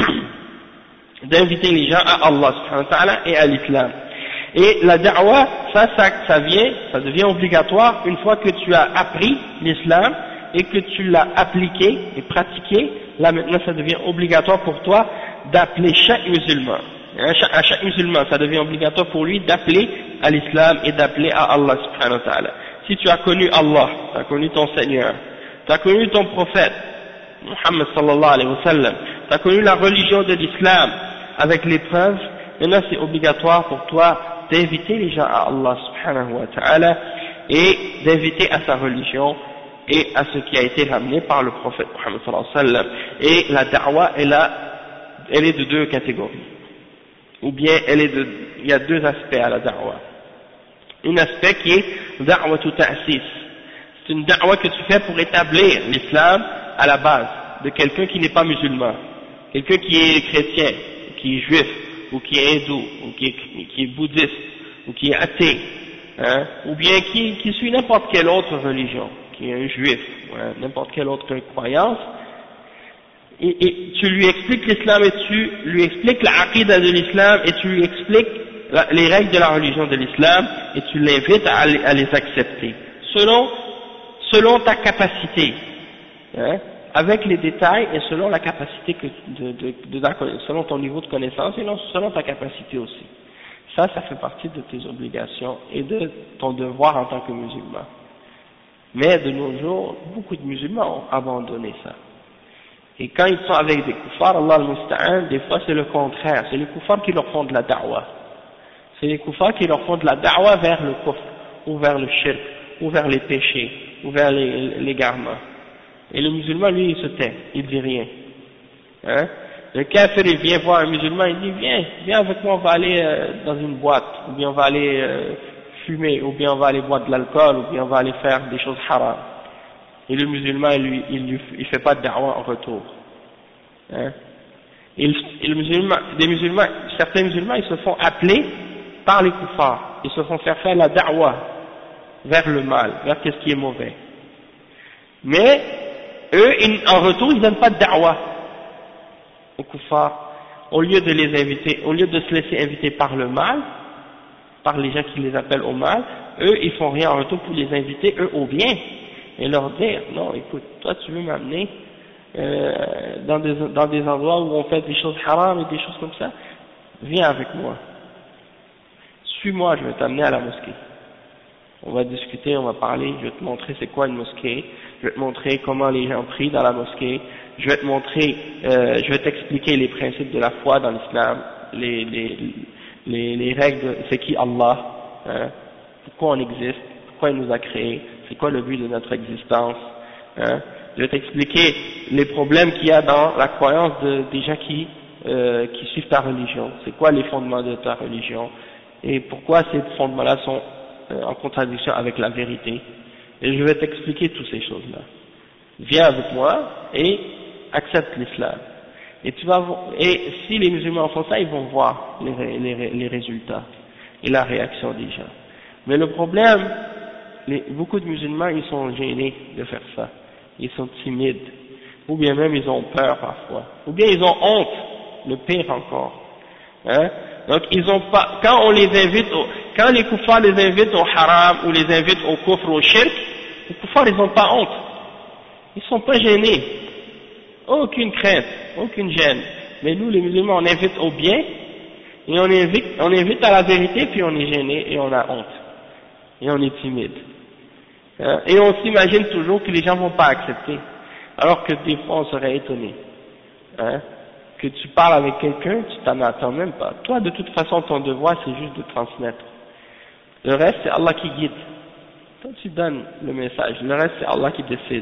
d'inviter les gens à Allah subhanahu wa ta'ala et à l'islam. Et la da'wa, ça devient obligatoire une fois que tu as appris l'islam et que tu l'as appliqué et pratiqué. Là maintenant ça devient obligatoire pour toi d'appeler chaque musulman. À chaque musulman, ça devient obligatoire pour lui d'appeler à l'islam et d'appeler à Allah subhanahu wa ta'ala. Si tu as connu Allah, tu as connu ton Seigneur, tu as connu ton prophète, Muhammad sallallahu alayhi wa sallam, tu as connu la religion de l'islam avec les preuves, maintenant c'est obligatoire pour toi d'inviter les gens à Allah subhanahu wa ta'ala et d'inviter à sa religion et à ce qui a été ramené par le prophète Muhammad sallallahu alayhi wa sallam. Et la da'wa, elle est de deux catégories. Ou bien il y a deux aspects à la da'wa. Un aspect qui est da'wa tu ta'sis. C'est une da'wa que tu fais pour établir l'islam à la base de quelqu'un qui n'est pas musulman, quelqu'un qui est chrétien, qui est juif, ou qui est hindou, ou qui est bouddhiste, ou qui est athée, hein, ou bien qui suit n'importe quelle autre religion, qui est un juif, hein, n'importe quelle autre croyance. Et tu lui expliques l'islam et tu lui expliques la aqida de l'islam et tu lui expliques les règles de la religion de l'islam et tu l'invites à les accepter selon ta capacité, hein, avec les détails et selon la capacité selon ton niveau de connaissance et non selon ta capacité aussi. Ça fait partie de tes obligations et de ton devoir en tant que musulman. Mais de nos jours, beaucoup de musulmans ont abandonné ça. Et quand ils sont avec des kuffars, Allah al-Musta'an, des fois c'est le contraire, c'est les kuffars qui leur font de la da'wa. C'est les kuffars qui leur font de la da'wa vers le kufr, ou vers le shirk, ou vers les péchés, ou vers l'égarement. Et le musulman, lui, il se tait, il dit rien. Hein? Le kafir, il vient voir un musulman, il dit, viens avec moi, on va aller dans une boîte, ou bien on va aller fumer, ou bien on va aller boire de l'alcool, ou bien on va aller faire des choses haram. Et le musulman, lui, il fait pas de da'wa en retour. Hein? Et certains musulmans, ils se font appeler par les kuffars. Ils se font faire la da'wa vers le mal, vers ce qui est mauvais. Mais, eux, en retour, ils donnent pas de da'wa aux kuffars. Au lieu de les inviter, au lieu de se laisser inviter par le mal, par les gens qui les appellent au mal, eux, ils font rien en retour pour les inviter, eux, au bien. Et leur dire, non, écoute, toi tu veux m'amener dans des endroits où on fait des choses haram et des choses comme ça, viens avec moi. Suis-moi, je vais t'amener à la mosquée. On va discuter, on va parler, je vais te montrer c'est quoi une mosquée, je vais te montrer comment les gens prient dans la mosquée, je vais te montrer, je vais t'expliquer les principes de la foi dans l'islam, les règles, c'est qui Allah, hein, pourquoi on existe, pourquoi il nous a créés, c'est quoi le but de notre existence, hein? Je vais t'expliquer les problèmes qu'il y a dans la croyance des gens qui suivent ta religion, c'est quoi les fondements de ta religion, et pourquoi ces fondements-là sont en contradiction avec la vérité, et je vais t'expliquer toutes ces choses-là. Viens avec moi et accepte l'islam. Et si les musulmans font ça, ils vont voir les résultats et la réaction des gens. Mais le problème, beaucoup de musulmans, ils sont gênés de faire ça. Ils sont timides. Ou bien même, ils ont peur parfois. Ou bien, ils ont honte. Le pire encore. Hein? Donc, ils ont pas, quand les kuffars les invitent au haram, ou les invitent au kufr, au shirk, les kuffars, ils n'ont pas honte. Ils sont pas gênés. aucune crainte, aucune gêne. Mais nous, les musulmans, on invite au bien, et on invite à la vérité, puis on est gêné, et on a honte. Et on est timide. Hein? Et on s'imagine toujours que les gens vont pas accepter. Alors que des fois, on serait étonné. Hein? Que tu parles avec quelqu'un, tu t'en attends même pas. Toi, de toute façon, ton devoir, c'est juste de transmettre. Le reste, c'est Allah qui guide. Toi, tu donnes le message. Le reste, c'est Allah qui décide.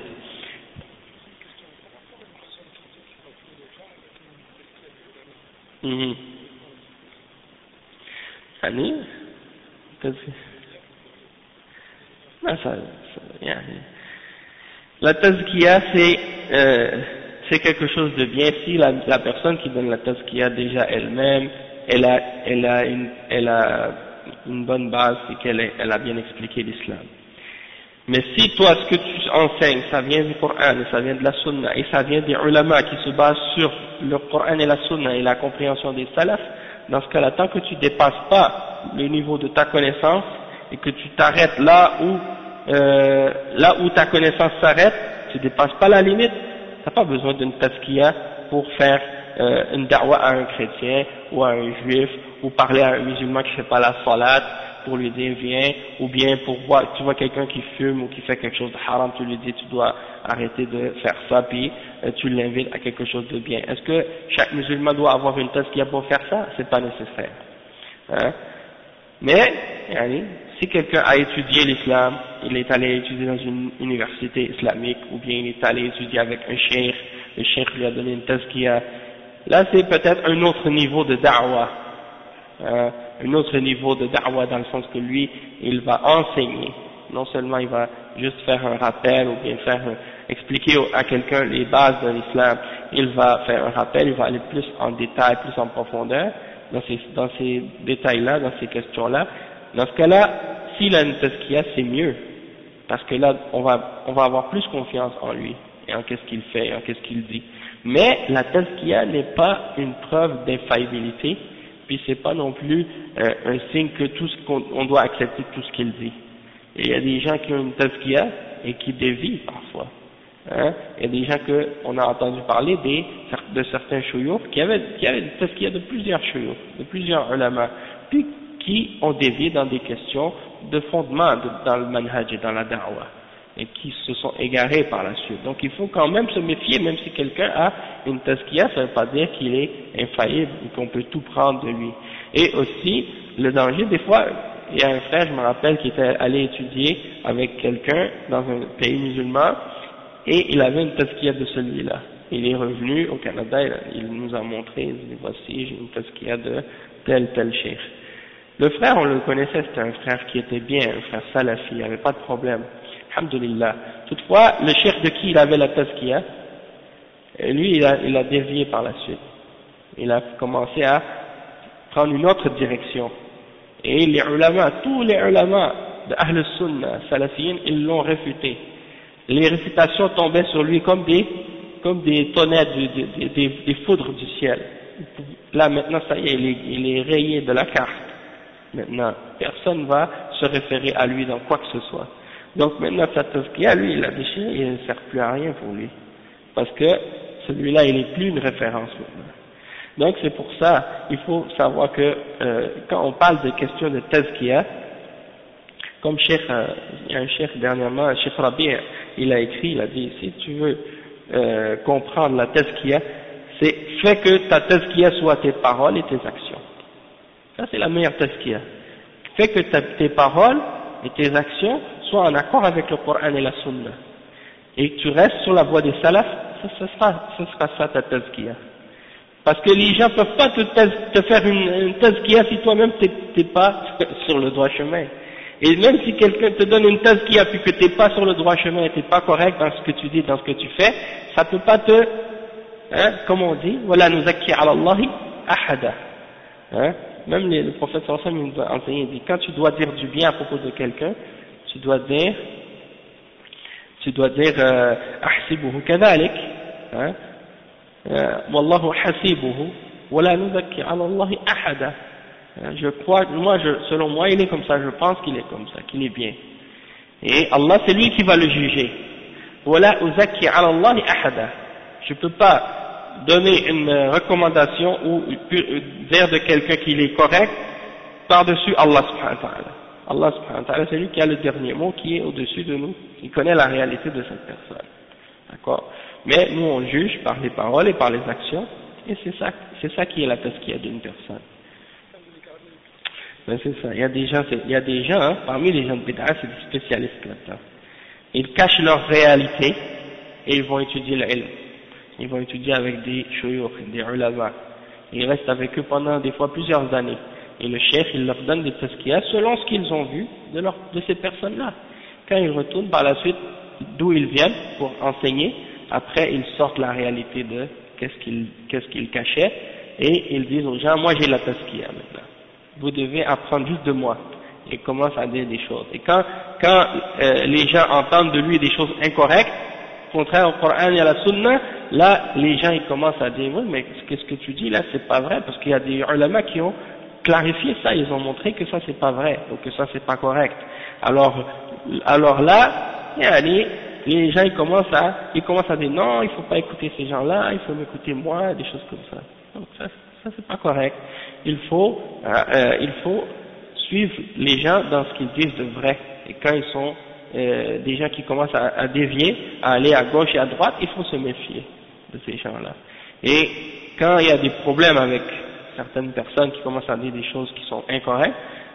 يعني la tazkiya c'est quelque chose de bien si la personne qui donne la tazkiya déjà elle-même elle a une bonne base et elle a bien expliqué l'islam. Mais si toi ce que tu enseignes ça vient du Coran et ça vient de la Sunna et ça vient des ulama qui se basent sur le Coran et la Sunna et la compréhension des salafs, dans ce cas-là, tant que tu dépasses pas le niveau de ta connaissance et que tu t'arrêtes là où ta connaissance s'arrête, tu dépasses pas la limite, t'as pas besoin d'une tazkiya pour faire une da'wa à un chrétien ou à un juif ou parler à un musulman qui fait pas la salat pour lui dire viens, ou bien pour voir, tu vois quelqu'un qui fume ou qui fait quelque chose de haram, tu lui dis tu dois arrêter de faire ça, puis tu l'invites à quelque chose de bien. Est-ce que chaque musulman doit avoir une tazkiya pour faire ça? C'est pas nécessaire. Hein? Mais, si quelqu'un a étudié l'islam, il est allé étudier dans une université islamique, ou bien il est allé étudier avec un cheikh, le cheikh lui a donné une tazkiya, là c'est peut-être un autre niveau de da'wa. Un autre niveau de da'wa dans le sens que lui, il va enseigner. Non seulement il va juste faire un rappel ou bien expliquer à quelqu'un les bases de l'islam, il va faire un rappel, il va aller plus en détail, plus en profondeur dans ces détails-là, dans ces questions-là. Dans ce cas-là, s'il a une tazkiya, c'est mieux. Parce que là, on va avoir plus confiance en lui et en qu'est-ce qu'il fait, et en qu'est-ce qu'il dit. Mais la tazkiya n'est pas une preuve d'infaillibilité, puis c'est pas non plus un signe que on doit accepter tout ce qu'il dit. Et il y a des gens qui ont une tazkiya et qui dévient parfois. Hein? Il y a des gens qu'on a entendu parler de certains shuyukh qui avaient des tazkiya de plusieurs shuyukh, de plusieurs ulama, puis qui ont dévié dans des questions de fondement dans le manhaj et dans la da'wa, et qui se sont égarés par la suite. Donc il faut quand même se méfier, même si quelqu'un a une tazkiya, ça ne veut pas dire qu'il est infaillible ou qu'on peut tout prendre de lui. Et aussi, le danger, des fois, il y a un frère, je me rappelle, qui était allé étudier avec quelqu'un dans un pays musulman, et il avait une tazkiya de celui-là. Il est revenu au Canada, il nous a montré, il dit voici, j'ai une tazkiya de tel cheikh. Le frère, on le connaissait, c'était un frère qui était bien, un frère salafi, il n'y avait pas de problème. Alhamdulillah. Toutefois, le cheikh de qui il avait la tazkiya, lui, il a dévié par la suite. Il a commencé à prendre une autre direction. Et les ulama, tous les ulama de Ahl Sunnah, salafiyin, ils l'ont réfuté. Les réfutations tombaient sur lui comme des tonnettes, des foudres du ciel. Là, maintenant, ça y est, il est rayé de la carte. Maintenant, personne ne va se référer à lui dans quoi que ce soit. Donc maintenant, sa tazkiya, lui, il a déchiré, il ne sert plus à rien pour lui. Parce que celui-là, il n'est plus une référence maintenant. Donc c'est pour ça, il faut savoir que quand on parle de questions de tazkiya, comme il y a un cheikh dernièrement, Cheikh Rabi', il a écrit, il a dit, si tu veux comprendre la tazkiya, c'est fais que ta tazkiya soit tes paroles et tes actions. Ça c'est la meilleure tazkiya. Fais que tes paroles et tes actions soient en accord avec le Coran et la Sunna. Et que tu restes sur la voie des salafs, ce sera ça ta tazkiya. Parce que les gens peuvent pas te faire une tazkiya si toi-même t'es pas sur le droit chemin. Et même si quelqu'un te donne une tazkiya puis que t'es pas sur le droit chemin et t'es pas correct dans ce que tu dis, dans ce que tu fais, ça peut pas comme on dit, voilà, nous zakki ala Allahi ahada. Même le prophète sallallahu alayhi wa sallam nous a enseigné, il dit, quand tu dois dire du bien à propos de quelqu'un, tu dois dire ahsibuhu kadhalik, wallahu hasibuhu wala nuzakki ala Allahi ahada. Je crois, selon moi, il est comme ça, je pense qu'il est comme ça, qu'il est bien. Et Allah, c'est lui qui va le juger. Wala uzakki ala Allahi ahada. Je peux pas donner une recommandation ou dire de quelqu'un qu'il est correct par-dessus Allah subhanahu wa ta'ala. Allah subhanahu wa ta'ala, c'est lui qui a le dernier mot, qui est au-dessus de nous. Il connaît la réalité de cette personne. D'accord? Mais nous, on juge par les paroles et par les actions, et c'est ça qui est la tazkiya d'une personne. Ben c'est ça. Il y a des gens, hein, parmi les gens de bid'a, c'est des spécialistes là-dedans. Ils cachent leur réalité, et ils vont étudier l'ilm. Ils vont étudier avec des shuyukh, des ulama. Ils restent avec eux pendant des fois plusieurs années. Et le cheikh, il leur donne des tazkiyas selon ce qu'ils ont vu de ces personnes-là. Quand ils retournent par la suite d'où ils viennent pour enseigner, après ils sortent la réalité de qu'est-ce qu'ils cachaient, et ils disent aux gens, moi j'ai la tazkiya maintenant. Vous devez apprendre juste de moi. Et ils commencent à dire des choses. Et quand les gens entendent de lui des choses incorrectes, contraire au Coran et à la Sunna, là les gens ils commencent à dire, oui mais qu'est-ce que tu dis là, c'est pas vrai, parce qu'il y a des ulama qui ont clarifié ça, ils ont montré que ça c'est pas vrai, ou que ça c'est pas correct. Alors là, les gens ils commencent à dire non, il faut pas écouter ces gens-là, il faut m'écouter moi, des choses comme ça. Donc ça c'est pas correct. Il faut suivre les gens dans ce qu'ils disent de vrai. Et quand ils sont des gens qui commencent à dévier, à aller à gauche et à droite, il faut se méfier de ces gens-là. Et quand il y a des problèmes avec certaines personnes qui commencent à dire des choses qui sont incorrectes,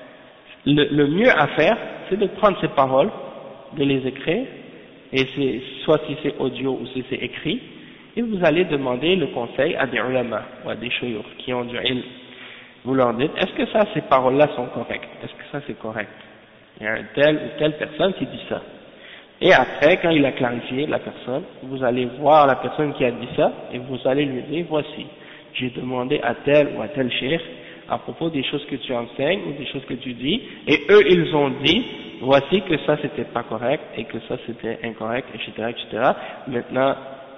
le mieux à faire, c'est de prendre ces paroles, de les écrire, et soit si c'est audio ou si c'est écrit, et vous allez demander le conseil à des ulama, ou à des shuyukh qui ont du ilm. Vous leur dites, est-ce que ces paroles-là sont correctes? Est-ce que ça c'est correct? Il y a telle ou telle personne qui dit ça. Et après, quand il a clarifié la personne, vous allez voir la personne qui a dit ça, et vous allez lui dire, voici, j'ai demandé à tel ou à tel cheikh à propos des choses que tu enseignes ou des choses que tu dis, et eux ils ont dit, voici que ça c'était pas correct, et que ça c'était incorrect, etc., etc. Maintenant,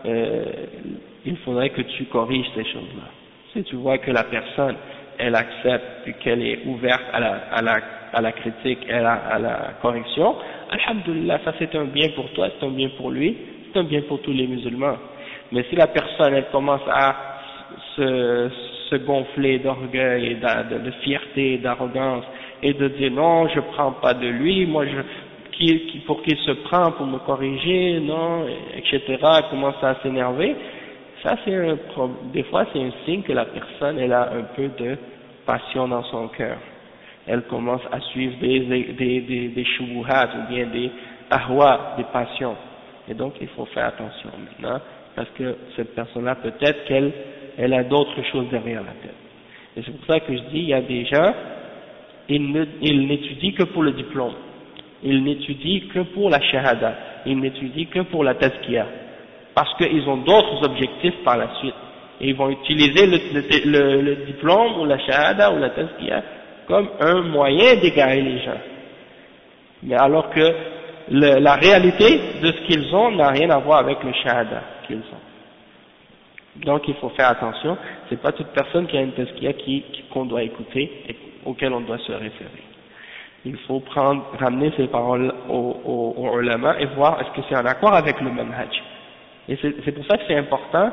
il faudrait que tu corriges ces choses-là. Si tu vois que la personne, elle accepte et qu'elle est ouverte à la critique et à la correction, alhamdoulilah, ça c'est un bien pour toi, c'est un bien pour lui, c'est un bien pour tous les musulmans. Mais si la personne, elle commence à se gonfler d'orgueil et de fierté, d'arrogance, et de dire non, je prends pas de lui, moi pour qu'il se prend pour me corriger, non, etc., commence à s'énerver, ça c'est des fois c'est un signe que la personne elle a un peu de passion dans son cœur. Elle commence à suivre des shubuhat ou bien des ahwa, des passions. Et donc il faut faire attention maintenant, parce que cette personne-là peut-être qu'elle a d'autres choses derrière la tête. Et c'est pour ça que je dis, il y a des gens, ils n'étudient que pour le diplôme. Ils n'étudient que pour la shahada, ils n'étudient que pour la tazkiya, parce qu'ils ont d'autres objectifs par la suite. Et ils vont utiliser le diplôme ou la shahada ou la tazkiya comme un moyen d'égarer les gens. Mais alors que la réalité de ce qu'ils ont n'a rien à voir avec le shahada qu'ils ont. Donc il faut faire attention, c'est pas toute personne qui a une tazkiya qu'on doit écouter et auquel on doit se référer. Il faut ramener ces paroles aux ulama et voir est-ce que c'est en accord avec le manhaj. Et c'est pour ça que c'est important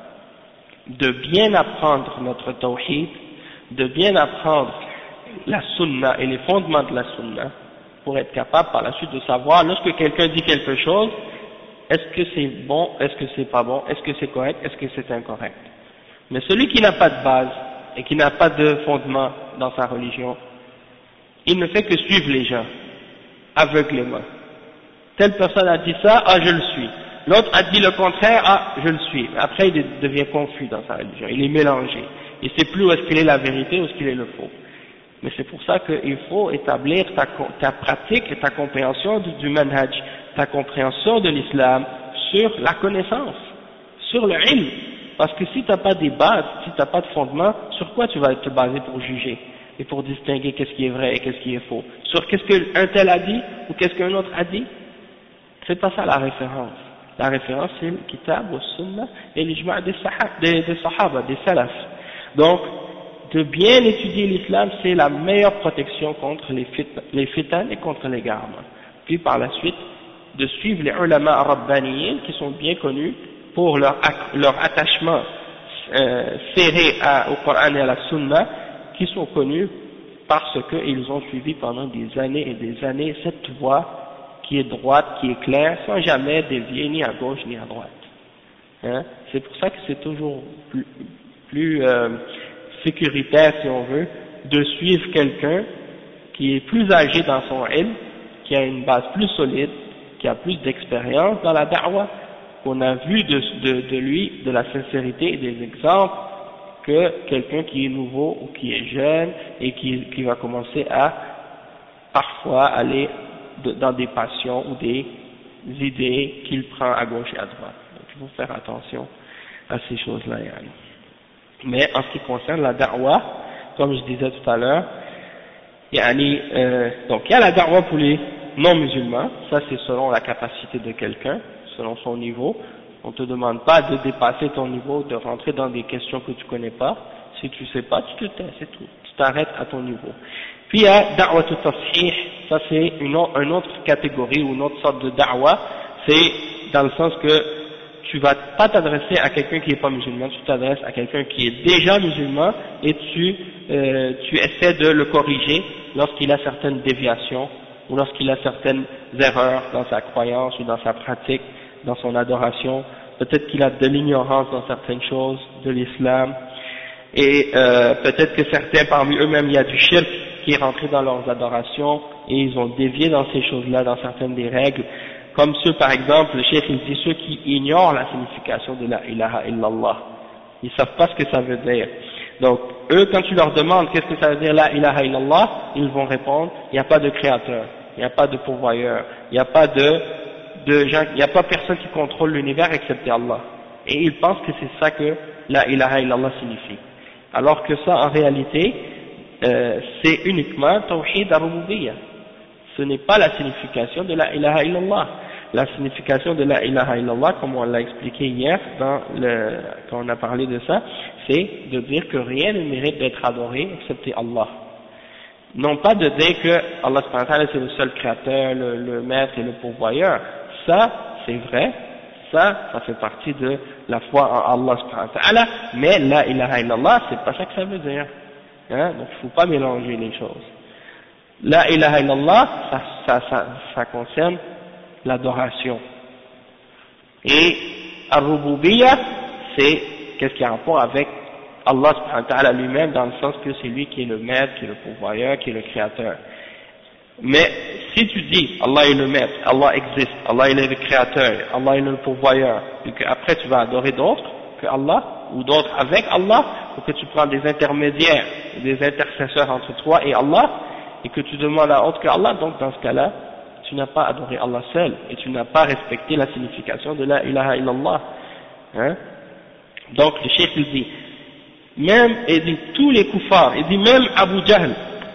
de bien apprendre notre tawhid, de bien apprendre la sunna et les fondements de la sunna, pour être capable par la suite de savoir, lorsque quelqu'un dit quelque chose, est-ce que c'est bon, est-ce que c'est pas bon, est-ce que c'est correct, est-ce que c'est incorrect. Mais celui qui n'a pas de base et qui n'a pas de fondement dans sa religion, il ne fait que suivre les gens, aveuglément. Telle personne a dit ça, ah je le suis. L'autre a dit le contraire, ah je le suis. Après il devient confus dans sa religion, il est mélangé. Il ne sait plus où est-ce qu'il est la vérité, où est-ce qu'il est le faux. Mais c'est pour ça qu'il faut établir ta pratique et ta compréhension du manhaj, ta compréhension de l'islam sur la connaissance, sur le ilm. Parce que si tu n'as pas des bases, si tu n'as pas de fondement, sur quoi tu vas te baser pour juger et pour distinguer qu'est-ce qui est vrai et qu'est-ce qui est faux? Sur qu'est-ce qu'un tel a dit ou qu'est-ce qu'un autre a dit? C'est pas ça la référence. La référence c'est le kitab, le sunnah et l'ijma' des sahaba, des salaf. Donc, de bien étudier l'islam, c'est la meilleure protection contre les fitan et contre l'égarement. Puis par la suite, de suivre les ulama rabbaniyin qui sont bien connus pour leur attachement serré au Coran et à la Sunna, qui sont connus parce qu'ils ont suivi pendant des années et des années cette voie qui est droite, qui est claire, sans jamais dévier ni à gauche ni à droite. Hein? C'est pour ça que c'est toujours plus sécuritaire, si on veut, de suivre quelqu'un qui est plus âgé dans son ilm, qui a une base plus solide, qui a plus d'expérience dans la da'wah, qu'on a vu de lui, de la sincérité et des exemples, que quelqu'un qui est nouveau ou qui est jeune et qui va commencer à parfois aller dans des passions ou des idées qu'il prend à gauche et à droite. Donc il faut faire attention à ces choses-là. Mais en ce qui concerne la da'wah, comme je disais tout à l'heure, donc il y a la da'wah pour les non-musulmans, ça c'est selon la capacité de quelqu'un, selon son niveau. On ne te demande pas de dépasser ton niveau, de rentrer dans des questions que tu connais pas. Si tu sais pas, tu te tais, c'est tout. Tu t'arrêtes à ton niveau. Puis il y a da'wah tashih, ça c'est une autre catégorie ou une autre sorte de da'wah, c'est dans le sens que tu vas pas t'adresser à quelqu'un qui n'est pas musulman, tu t'adresses à quelqu'un qui est déjà musulman et tu essaies de le corriger lorsqu'il a certaines déviations ou lorsqu'il a certaines erreurs dans sa croyance ou dans sa pratique, dans son adoration, peut-être qu'il a de l'ignorance dans certaines choses de l'islam, et peut-être que certains parmi eux-mêmes, il y a du shirk qui est rentré dans leurs adorations, et ils ont dévié dans ces choses-là, dans certaines des règles, comme ceux, par exemple, le cheikh il dit, ceux qui ignorent la signification de la ilaha illallah, ils savent pas ce que ça veut dire. Donc, eux, quand tu leur demandes qu'est-ce que ça veut dire la ilaha illallah, ils vont répondre, il n'y a pas de créateur, il n'y a pas de pourvoyeur, il n'y a pas il n'y a pas personne qui contrôle l'univers excepté Allah. Et ils pensent que c'est ça que la ilaha illallah signifie. Alors que ça, en réalité, c'est uniquement tawhid ar-rububiyyah. Ce n'est pas la signification de la ilaha illallah. La signification de la ilaha illallah, comme on l'a expliqué hier quand on a parlé de ça, c'est de dire que rien ne mérite d'être adoré excepté Allah. Non pas de dire que Allah subhanahu wa ta'ala c'est le seul créateur, le maître et le pourvoyeur. Ça, c'est vrai, ça fait partie de la foi en Allah subhanahu wa ta'ala, mais la ilaha illallah, c'est pas ça que ça veut dire. Hein? Donc il ne faut pas mélanger les choses. La ilaha illallah, ça concerne l'adoration. Et ar-rububiyyah, c'est qu'est-ce qui a rapport avec Allah subhanahu wa ta'ala lui-même, dans le sens que c'est lui qui est le maître, qui est le pourvoyeur, qui est le créateur. Mais si tu dis Allah est le maître, Allah existe, Allah est le créateur, Allah est le pourvoyeur, et qu'après tu vas adorer d'autres que Allah, ou d'autres avec Allah, ou que tu prends des intermédiaires, des intercesseurs entre toi et Allah, et que tu demandes à autre que Allah, donc dans ce cas-là, tu n'as pas adoré Allah seul, et tu n'as pas respecté la signification de la ilaha illallah. Hein? Donc le cheikh il dit, il dit tous les kuffars, il dit même Abu Jahl,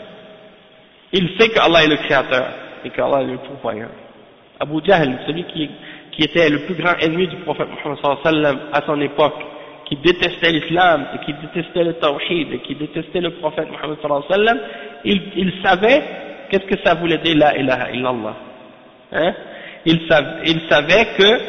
il sait que Allah est le créateur et qu'Allah est le pourvoyeur. Abu Jahl, celui qui était le plus grand ennemi du prophète Muhammad sallallahu alayhi wa sallam à son époque, qui détestait l'islam et qui détestait le tawhid et qui détestait le prophète Muhammad sallallahu alayhi wa sallam, il savait qu'est-ce que ça voulait dire la ilaha illallah. Hein? Il savait que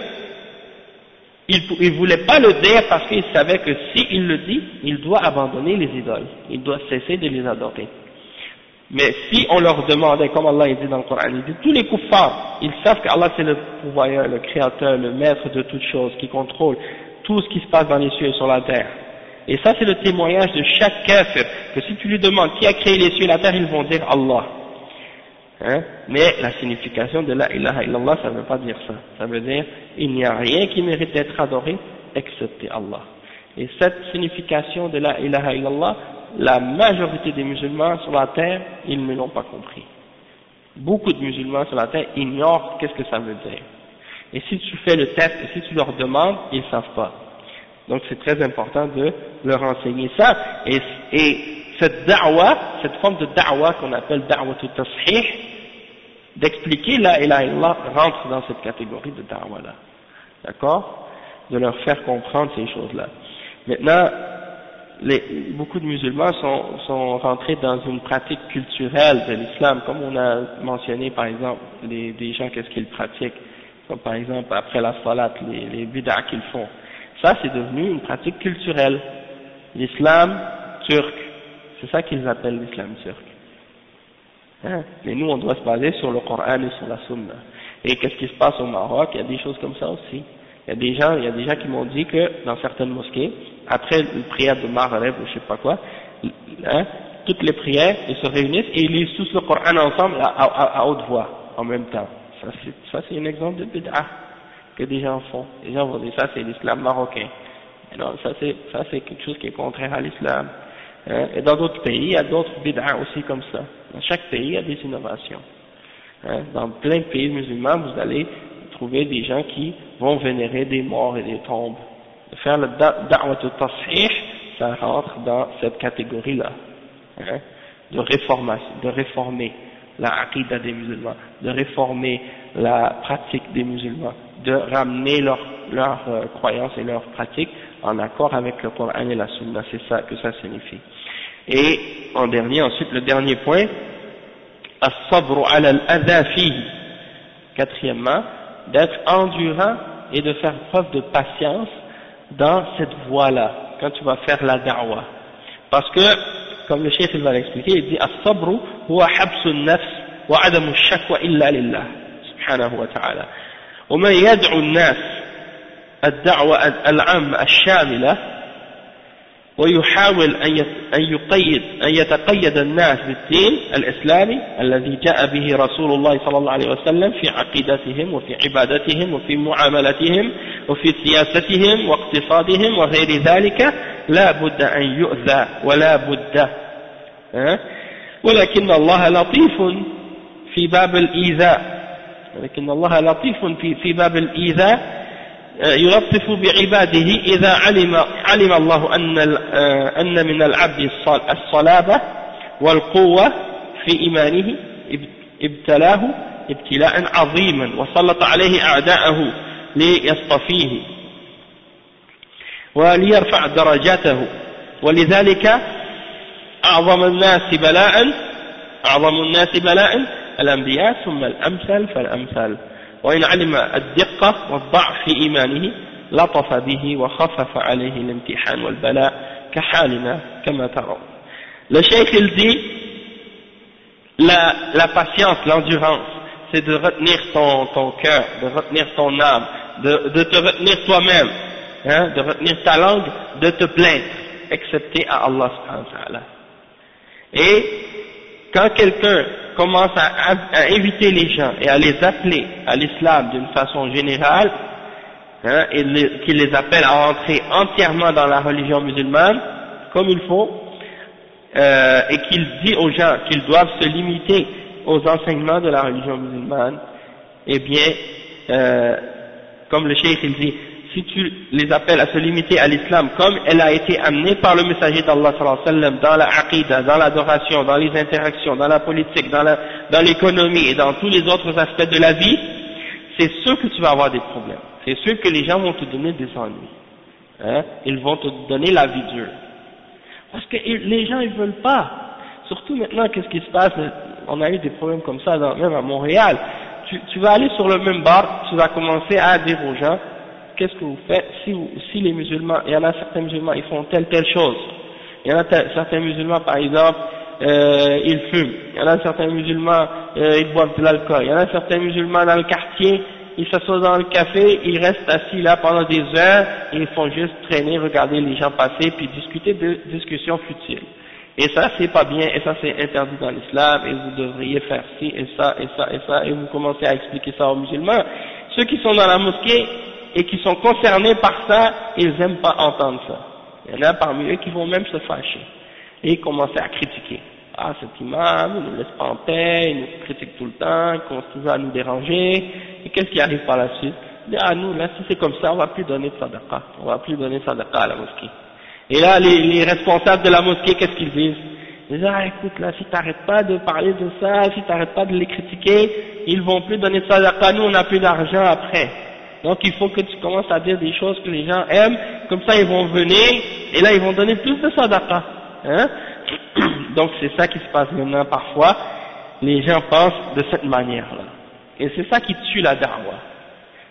il voulait pas le dire parce qu'il savait que s'il le dit, il doit abandonner les idoles, il doit cesser de les adorer. Mais si on leur demandait, comme Allah dit dans le Coran, il dit tous les kuffars, ils savent qu'Allah c'est le pourvoyeur, le créateur, le maître de toutes choses, qui contrôle tout ce qui se passe dans les cieux et sur la terre. Et ça c'est le témoignage de chaque kafir, que si tu lui demandes qui a créé les cieux et la terre, ils vont dire Allah. Hein? Mais la signification de la ilaha illallah, ça ne veut pas dire ça. Ça veut dire, il n'y a rien qui mérite d'être adoré, excepté Allah. Et cette signification de la ilaha illallah, la majorité des musulmans sur la terre, ils ne l'ont pas compris. Beaucoup de musulmans sur la terre ignorent qu'est-ce que ça veut dire. Et si tu fais le test, et si tu leur demandes, ils ne savent pas. Donc c'est très important de leur enseigner ça. Et cette da'wa, cette forme de da'wa qu'on appelle da'wa tashih, d'expliquer la ilaha illallah rentre dans cette catégorie de da'wa là. D'accord? De leur faire comprendre ces choses-là. Maintenant, beaucoup de musulmans sont rentrés dans une pratique culturelle de l'islam, comme on a mentionné par exemple des gens qu'est-ce qu'ils pratiquent, comme par exemple après la salat, les bid'a qu'ils font. Ça, c'est devenu une pratique culturelle. L'islam turc, c'est ça qu'ils appellent l'islam turc. Hein? Mais nous, on doit se baser sur le Coran et sur la Sunna. Et qu'est-ce qui se passe au Maroc? Il y a des choses comme ça aussi. Il y a des gens qui m'ont dit que dans certaines mosquées, après une prière de Maghreb ou je sais pas quoi, hein, toutes les prières, ils se réunissent et ils lisent tous le Coran ensemble à haute voix, en même temps. Ça c'est un exemple de bid'a que des gens font. Les gens vont dire ça c'est l'islam marocain. Non, ça c'est quelque chose qui est contraire à l'islam. Hein, et dans d'autres pays, il y a d'autres bid'a aussi comme ça. Dans chaque pays, il y a des innovations. Hein, dans plein de pays musulmans, vous allez trouver des gens qui vont vénérer des morts et des tombes. Faire le da'wat al-tasih, ça rentre dans cette catégorie-là. Hein, de réformer la aqidah des musulmans, de réformer la pratique des musulmans, de ramener leur croyances et leurs pratiques en accord avec le Coran et la Sunna. C'est ça que ça signifie. Et ensuite, le dernier point, as-sabru ala al-adha fihi. Quatrièmement, d'être endurant et de faire preuve de patience dans cette voie-là, quand tu vas faire la da'wa. Parce que, comme le cheikh il va l'expliquer, il dit as-sabru huwa habsu an-nafs wa adamu ash-shakwa illa lillah subhanahu wa ta'ala. ومن يدعو الناس الدعوة العامة الشاملة ويحاول أن يتقيد الناس بالدين الإسلامي الذي جاء به رسول الله صلى الله عليه وسلم في عقيدتهم وفي عبادتهم وفي معاملتهم وفي سياستهم واقتصادهم وغير ذلك لا بد أن يؤذى ولا بد ولكن الله لطيف في باب الإيذاء يلطف بعباده إذا علم الله أن من العبد الصلابة والقوة في إيمانه ابتلاه ابتلاء عظيما وسلط عليه أعداءه ليصطفيه وليرفع درجاته ولذلك أعظم الناس بلاء الأنبياء ثم الأمثل فالأمثل وإن علم الدقة والضعف في إيمانه لطف به وخفف عليه الامتحان والبلاء كحالنا كما ترون. Le cheikh il dit la patience, l'endurance, c'est de retenir ton cœur, de retenir ton âme, de te retenir toi-même, hein, de retenir ta langue, de te plaindre, excepté à Allah subhanahu wa ta'ala. Et quand quelqu'un commence à inviter les gens et à les appeler à l'islam d'une façon générale, hein, et qu'il les appelle à entrer entièrement dans la religion musulmane, comme il faut, et qu'il dit aux gens qu'ils doivent se limiter aux enseignements de la religion musulmane, eh bien, comme le cheikh il dit, si tu les appelles à se limiter à l'islam comme elle a été amenée par le messager d'Allah sallallahu alayhi wa sallam, dans la aqidah, dans l'adoration, dans les interactions, dans la politique, dans l'économie et dans tous les autres aspects de la vie, c'est sûr que tu vas avoir des problèmes. C'est sûr que les gens vont te donner des ennuis. Hein? Ils vont te donner la vie dure. Parce que les gens ils veulent pas. Surtout maintenant, qu'est-ce qui se passe? On a eu des problèmes comme ça, même à Montréal. Tu vas aller sur le même bar, tu vas commencer à dire aux gens, qu'est-ce que vous faites si les musulmans, il y en a certains musulmans, ils font telle chose. Il y en a certains musulmans, par exemple, ils fument. Il y en a certains musulmans, ils boivent de l'alcool. Il y en a certains musulmans dans le quartier, ils s'assoient dans le café, ils restent assis là pendant des heures, et ils font juste traîner, regarder les gens passer, puis discuter de discussions futiles. Et ça, c'est pas bien, et ça, c'est interdit dans l'islam, et vous devriez faire ci, et ça, et ça, et ça, et vous commencez à expliquer ça aux musulmans. Ceux qui sont dans la mosquée, et qui sont concernés par ça, ils n'aiment pas entendre ça. Il y en a parmi eux qui vont même se fâcher et commencer à critiquer. Ah, cet imam, il ne nous laisse pas en paix, il nous critique tout le temps, il commence toujours à nous déranger. Et qu'est-ce qui arrive par la suite? Il dit, ah, nous, là, si c'est comme ça, on va plus donner de sadaqa. On va plus donner de sadaqa à la mosquée. Et là, les responsables de la mosquée, qu'est-ce qu'ils disent? Ils disent, ah, écoute, là, si t'arrêtes pas de parler de ça, si t'arrêtes pas de les critiquer, ils vont plus donner de sadaqa, nous, on n'a plus d'argent après. Donc il faut que tu commences à dire des choses que les gens aiment, comme ça ils vont venir, et là ils vont donner plus de sadaqa. Hein? Donc c'est ça qui se passe maintenant parfois, les gens pensent de cette manière-là. Et c'est ça qui tue la da'wa.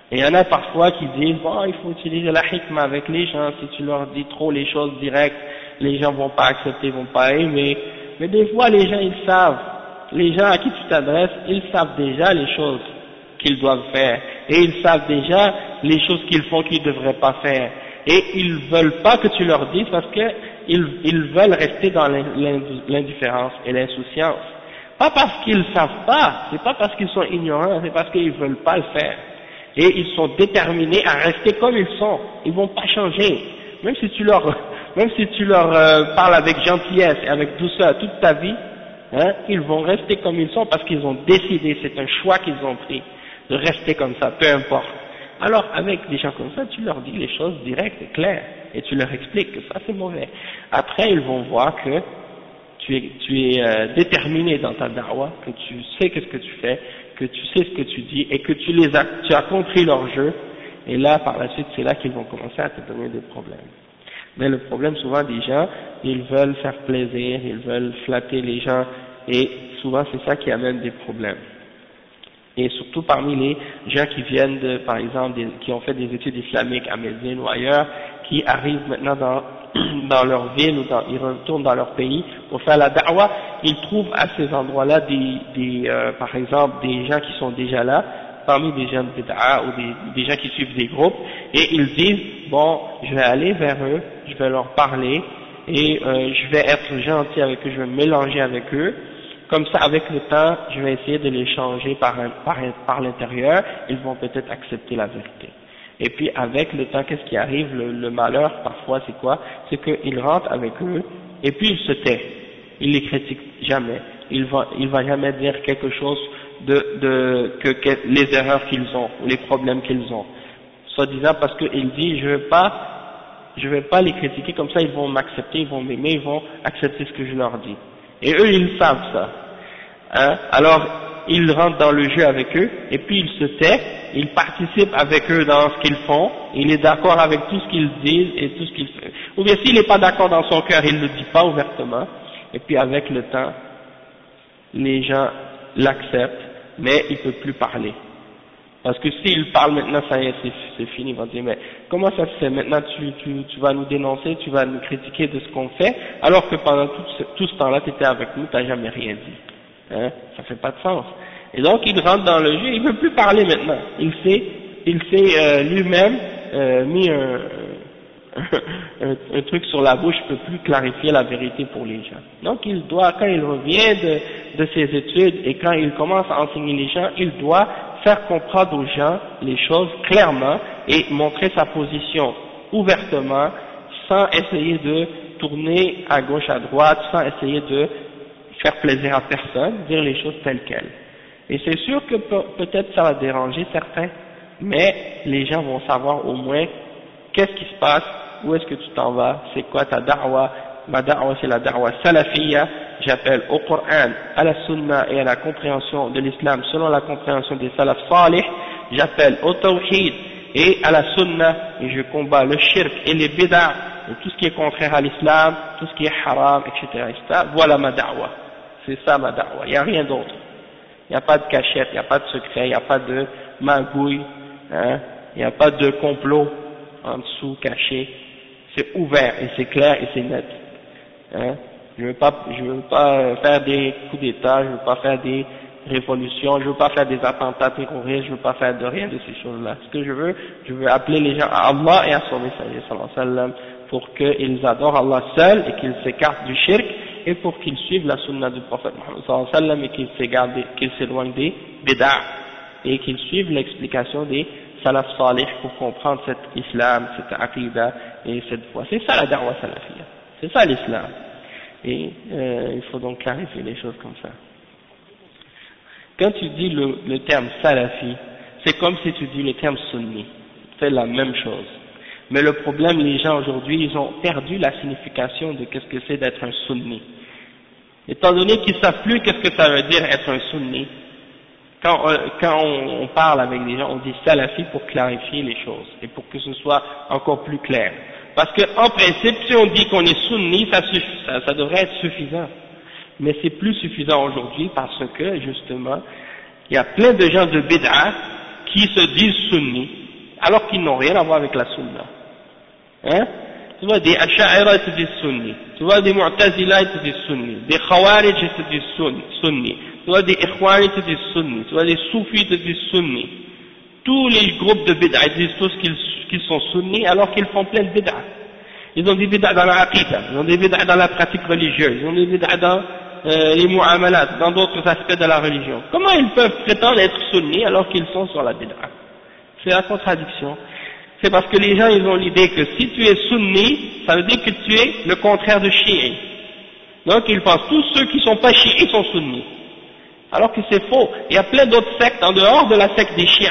Et il y en a parfois qui disent, bon, il faut utiliser la hikmah avec les gens, si tu leur dis trop les choses directes, les gens vont pas accepter, vont pas aimer. Mais des fois, les gens, ils savent. Les gens à qui tu t'adresses, ils savent déjà les choses qu'ils doivent faire. Et ils savent déjà les choses qu'ils font qu'ils ne devraient pas faire. Et ils veulent pas que tu leur dises parce que ils veulent rester dans l'indifférence et l'insouciance. Pas parce qu'ils savent pas, c'est pas parce qu'ils sont ignorants, c'est parce qu'ils veulent pas le faire. Et ils sont déterminés à rester comme ils sont. Ils vont pas changer. Même si tu leur parles avec gentillesse et avec douceur toute ta vie, hein, ils vont rester comme ils sont parce qu'ils ont décidé, c'est un choix qu'ils ont pris, de rester comme ça, peu importe. Alors, avec des gens comme ça, tu leur dis les choses directes et claires, et tu leur expliques que ça c'est mauvais. Après, ils vont voir que tu es déterminé dans ta da'wah, que tu sais qu'est-ce que tu fais, que tu sais ce que tu dis, et que tu as compris leur jeu, et là, par la suite, c'est là qu'ils vont commencer à te donner des problèmes. Mais le problème souvent des gens, ils veulent faire plaisir, ils veulent flatter les gens, et souvent c'est ça qui amène des problèmes. Et surtout parmi les gens qui viennent de, par exemple, qui ont fait des études islamiques à Médine ou ailleurs, qui arrivent maintenant dans leur ville ou ils retournent dans leur pays pour faire la da'wah, ils trouvent à ces endroits-là par exemple, des gens qui sont déjà là, parmi des jeunes bid'a ou des gens qui suivent des groupes, et ils disent, bon, je vais aller vers eux, je vais leur parler, et je vais être gentil avec eux, je vais me mélanger avec eux, comme ça, avec le temps, je vais essayer de les changer par l'intérieur, ils vont peut-être accepter la vérité. Et puis avec le temps, qu'est-ce qui arrive, le malheur parfois c'est quoi? C'est qu'ils rentrent avec eux, et puis ils se taisent, ils les critiquent jamais, il va jamais dire quelque chose que les erreurs qu'ils ont, ou les problèmes qu'ils ont, soi-disant parce qu'il dit je vais pas les critiquer, comme ça ils vont m'accepter, ils vont m'aimer, ils vont accepter ce que je leur dis. Et eux, ils savent ça. Hein? Alors, ils rentrent dans le jeu avec eux, et puis ils se taisent, ils participent avec eux dans ce qu'ils font, il est d'accord avec tout ce qu'ils disent et tout ce qu'ils font. Ou bien s'il n'est pas d'accord dans son cœur, il ne le dit pas ouvertement, et puis avec le temps, les gens l'acceptent, mais il ne peut plus parler. Parce que s'il parle maintenant, ça y est, c'est fini, ils vont dire, mais comment ça se fait maintenant, tu vas nous dénoncer, tu vas nous critiquer de ce qu'on fait, alors que pendant tout ce temps-là, tu étais avec nous, tu n'as jamais rien dit. Hein? Ça fait pas de sens. Et donc, il rentre dans le jeu, il ne veut plus parler maintenant. Il s'est lui-même mis un truc sur la bouche, il ne peut plus clarifier la vérité pour les gens. Donc, il doit, quand il revient de ses études et quand il commence à enseigner les gens, il doit faire comprendre aux gens les choses clairement et montrer sa position ouvertement, sans essayer de tourner à gauche à droite, sans essayer de faire plaisir à personne, dire les choses telles quelles. Et c'est sûr que peut-être ça va déranger certains, mais les gens vont savoir au moins qu'est-ce qui se passe, où est-ce que tu t'en vas, c'est quoi ta da'wa. Ma da'wa c'est la da'wa salafiyya, j'appelle au Coran, à la sunna et à la compréhension de l'islam selon la compréhension des salaf salih, j'appelle au tawhid et à la sunna, et je combats le shirk et les bid'a, et tout ce qui est contraire à l'islam, tout ce qui est haram, etc., etc. Voilà ma da'wa, c'est ça ma da'wa, il n'y a rien d'autre. Il n'y a pas de cachette, il n'y a pas de secret, il n'y a pas de magouille, hein, il n'y a pas de complot en dessous caché, c'est ouvert et c'est clair et c'est net. Hein. Je veux pas faire des coups d'État, je veux pas faire des révolutions, je veux pas faire des attentats terroristes, je veux pas faire de rien de ces choses-là. Ce que je veux appeler les gens à Allah et à son messager sallallahu alayhi wa sallam pour qu'ils adorent Allah seul et qu'ils s'écartent du shirk et pour qu'ils suivent la sunna du prophète Muhammad sallallahu alayhi wa sallam et qu'ils s'éloignent des bid'a et qu'ils suivent l'explication des salaf salih pour comprendre cet islam, cette aqidah et cette foi. C'est ça la da'wa salafiyya, c'est ça l'islam. Et il faut donc clarifier les choses comme ça. Quand tu dis le terme salafi, c'est comme si tu dis le terme sunni, c'est la même chose. Mais le problème, les gens aujourd'hui, ils ont perdu la signification de qu'est-ce que c'est d'être un sunni. Étant donné qu'ils ne savent plus qu'est-ce que ça veut dire être un sunni, quand on parle avec les gens, on dit salafi pour clarifier les choses et pour que ce soit encore plus clair. Parce qu'en principe, si on dit qu'on est sunni, ça devrait être suffisant. Mais c'est plus suffisant aujourd'hui parce que, justement, il y a plein de gens de bid'a qui se disent sunnis, alors qu'ils n'ont rien à voir avec la sunna. Hein? Tu vois, des Asha'ira, ils te disent sunnis. Tu vois, des Mu'tazila, ils te disent sunnis. Des Khawarij, ils te disent sunnis. Tu vois, des Ikhwan, ils te disent sunnis. Tu vois, des Soufis, ils te disent sunnis. Tous les groupes de bid'a, ils disent tous qu'ils sont sunnis, alors qu'ils font plein de bid'a. Ils ont des bid'a dans la aqidah, ils ont des bid'a dans la pratique religieuse, ils ont des bid'a dans les mu'amalat, dans d'autres aspects de la religion. Comment ils peuvent prétendre être sunnis alors qu'ils sont sur la bid'a? C'est la contradiction. C'est parce que les gens, ils ont l'idée que si tu es sunni, ça veut dire que tu es le contraire de chiite. Donc ils pensent tous ceux qui ne sont pas chiites sont sunnis. Alors que c'est faux. Il y a plein d'autres sectes en dehors de la secte des chiites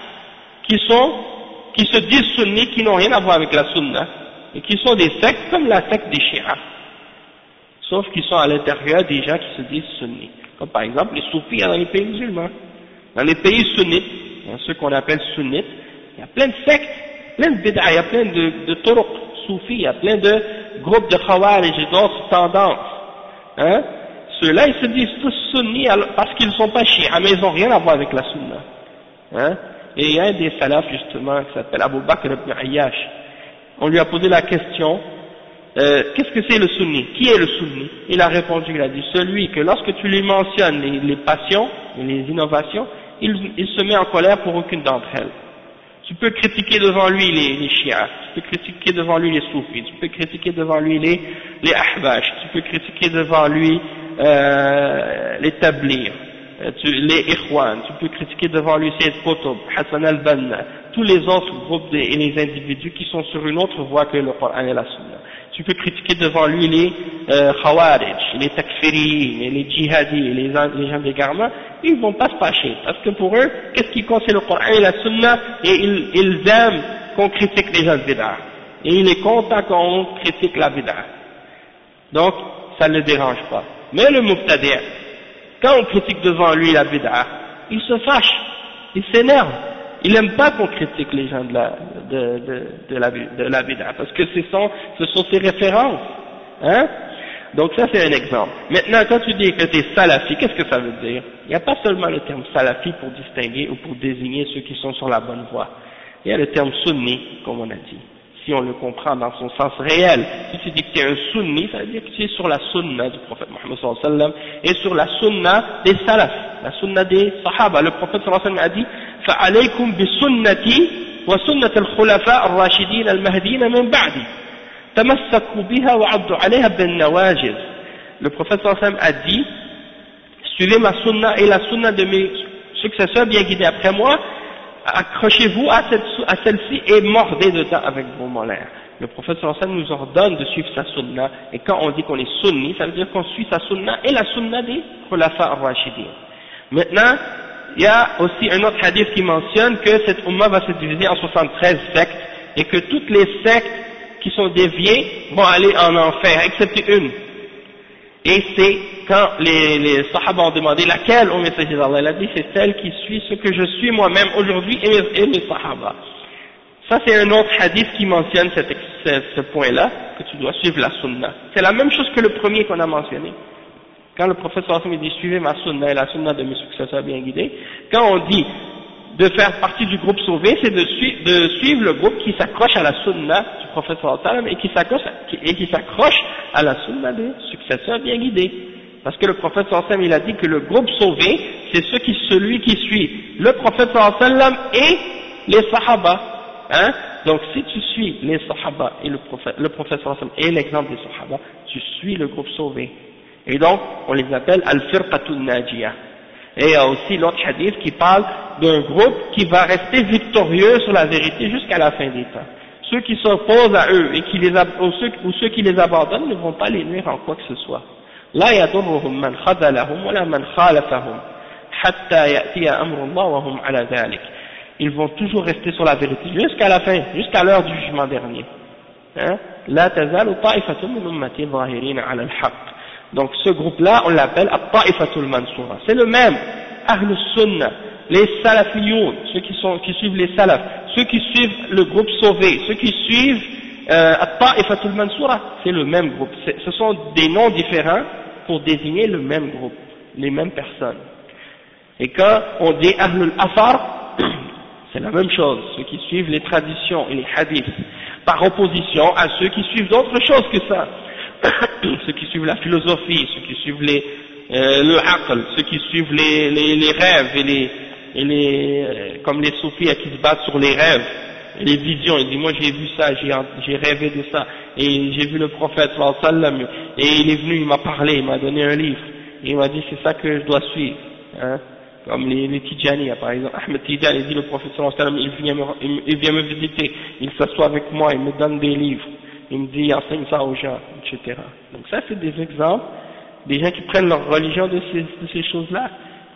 qui se disent sunnis, qui n'ont rien à voir avec la sunna, et qui sont des sectes comme la secte des chiites. Sauf qu'ils sont à l'intérieur des gens qui se disent sunnis. Comme par exemple les soufis dans les pays musulmans. Dans les pays sunnites, ceux qu'on appelle sunnites, il y a plein de sectes, plein de bid'a, il y a plein de turuq soufis, il y a plein de groupes de khawarij et d'autres tendances. Hein? Ceux-là, ils se disent tous sunnis parce qu'ils ne sont pas chiites, mais ils n'ont rien à voir avec la sunna. Hein? Et il y a un des salafs justement qui s'appelle Abu Bakr ibn Ayyash. On lui a posé la question, qu'est-ce que c'est le sunni? Qui est le sunni? Il a répondu, il a dit, celui que lorsque tu lui mentionnes les passions, les innovations, il se met en colère pour aucune d'entre elles. Tu peux critiquer devant lui les chiites, tu peux critiquer devant lui les soufis, tu peux critiquer devant lui les ahbash, tu peux critiquer devant lui les tablirs, les ikhwan, tu peux critiquer devant lui Sayyid Qutb, Hassan al-Banna, tous les autres groupes et les individus qui sont sur une autre voie que le Coran et la Sunna. Tu peux critiquer devant lui les khawarij, les takfiri, les djihadis, les gens d'égarement, ils vont pas se fâcher, parce que pour eux, qu'est-ce qui compte, c'est le Coran et la Sunna, et ils aiment qu'on critique les gens de bid'a, et il est content qu'on critique la bid'a. Donc, ça ne le dérange pas. Mais le muftadi', quand on critique devant lui la bid'a, il se fâche, il s'énerve. Il n'aime pas qu'on critique les gens de la bid'a, parce que ce sont ses références. Hein? Donc ça c'est un exemple. Maintenant, quand tu dis que tu es salafi, qu'est-ce que ça veut dire? Il n'y a pas seulement le terme salafi pour distinguer ou pour désigner ceux qui sont sur la bonne voie. Il y a le terme sunni, comme on a dit. Si on le comprend dans son sens réel, si tu dis que tu es un sunni, ça veut dire que tu es sur la sunna du prophète Mohammed sallallahu alayhi wa sallam et sur la sunna des salaf, la sunna des sahaba. Le prophète sallallahu alayhi wa sallam a dit فَعَلَيْكُمْ بِسُنَّتِي وَسُنَّةِ الْخُلَفَاءِ الرَّاشِدِينَ الْمَهْدِينَ مِنْ بَعْدِي تَمَسَّكُوا بِهَا وَعَضُّوا عَلَيْهَا بِالنَّوَاجِذِ. Le prophète sallallahu alayhi wa sallam a dit, suivez ma sunna et la sunna de mes successeurs bien guidés après moi, accrochez-vous à celle-ci et mordez dedans avec vos molaires. Le prophète sallallahu alayhi wa sallam nous ordonne de suivre sa sunna, et quand on dit qu'on est sunni, ça veut dire qu'on suit sa sunna et la sunna des khulafa ar-rashidin. Maintenant, il y a aussi un autre hadith qui mentionne que cette umma va se diviser en 73 sectes, et que toutes les sectes qui sont déviées vont aller en enfer, excepté une. Et c'est quand les sahaba ont demandé laquelle au messager d'Allah, il a dit c'est celle qui suit ce que je suis moi-même aujourd'hui et mes sahaba. Ça c'est un autre hadith qui mentionne ce point-là, que tu dois suivre la sunna. C'est la même chose que le premier qu'on a mentionné. Quand le prophète sallallahu alayhi wa sallam dit suivez ma sunna et la sunna de mes successeurs bien guidés, quand on dit de faire partie du groupe sauvé, c'est de suivre le groupe qui s'accroche à la sunna du prophète sallallahu alayhi wa sallam et qui s'accroche à la sunna des successeurs bien guidés. Parce que le prophète sallallahu alayhi wa sallam, il a dit que le groupe sauvé, c'est celui qui suit le prophète sallallahu alayhi wa sallam et les sahaba. Hein? Donc si tu suis les sahaba et le prophète sallallahu alayhi wa sallam et l'exemple des sahaba, tu suis le groupe sauvé. Et donc, on les appelle al-firqatul najiyah. Et il y a aussi l'autre hadith qui parle d'un groupe qui va rester victorieux sur la vérité jusqu'à la fin des temps. Ceux qui s'opposent à eux et ceux qui les abandonnent ne vont pas les nuire en quoi que ce soit. La yadurruhum man khadalahum wa la man khalafahum hatta ya'tiya amrullah wa hum ala dhalik. Ils vont toujours rester sur la vérité jusqu'à la fin, jusqu'à l'heure du jugement dernier. La tazalu ta'ifatun min ummati zahirina ala al-haqq. Donc ce groupe-là, on l'appelle At-Ta'ifatul Mansura. C'est le même, Ahlus Sunnah, les Salafiyoun, ceux qui suivent les Salaf, ceux qui suivent le groupe sauvé, ceux qui suivent At-Ta'ifatul Mansura, c'est le même groupe. Ce sont des noms différents pour désigner le même groupe, les mêmes personnes. Et quand on dit Ahlul Athar, C'est la même chose, ceux qui suivent les traditions et les hadiths, par opposition à ceux qui suivent d'autres choses que ça. Ceux qui suivent la philosophie, ceux qui suivent le aql, ceux qui suivent les rêves comme les soufis qui se battent sur les rêves, les visions. Ils disent moi j'ai vu ça, j'ai rêvé de ça, et j'ai vu le prophète sallallahu alayhi wa sallam, et il est venu, il m'a parlé, il m'a donné un livre, et il m'a dit c'est ça que je dois suivre, hein. Comme les Tidjani, par exemple, Ahmed Tidjani, il dit le prophète sallallahu alayhi wa sallam, il vient me visiter, il s'assoit avec moi, il me donne des livres, il me dit enseigne ça aux gens, etc. Donc ça c'est des exemples, des gens qui prennent leur religion de ces choses-là.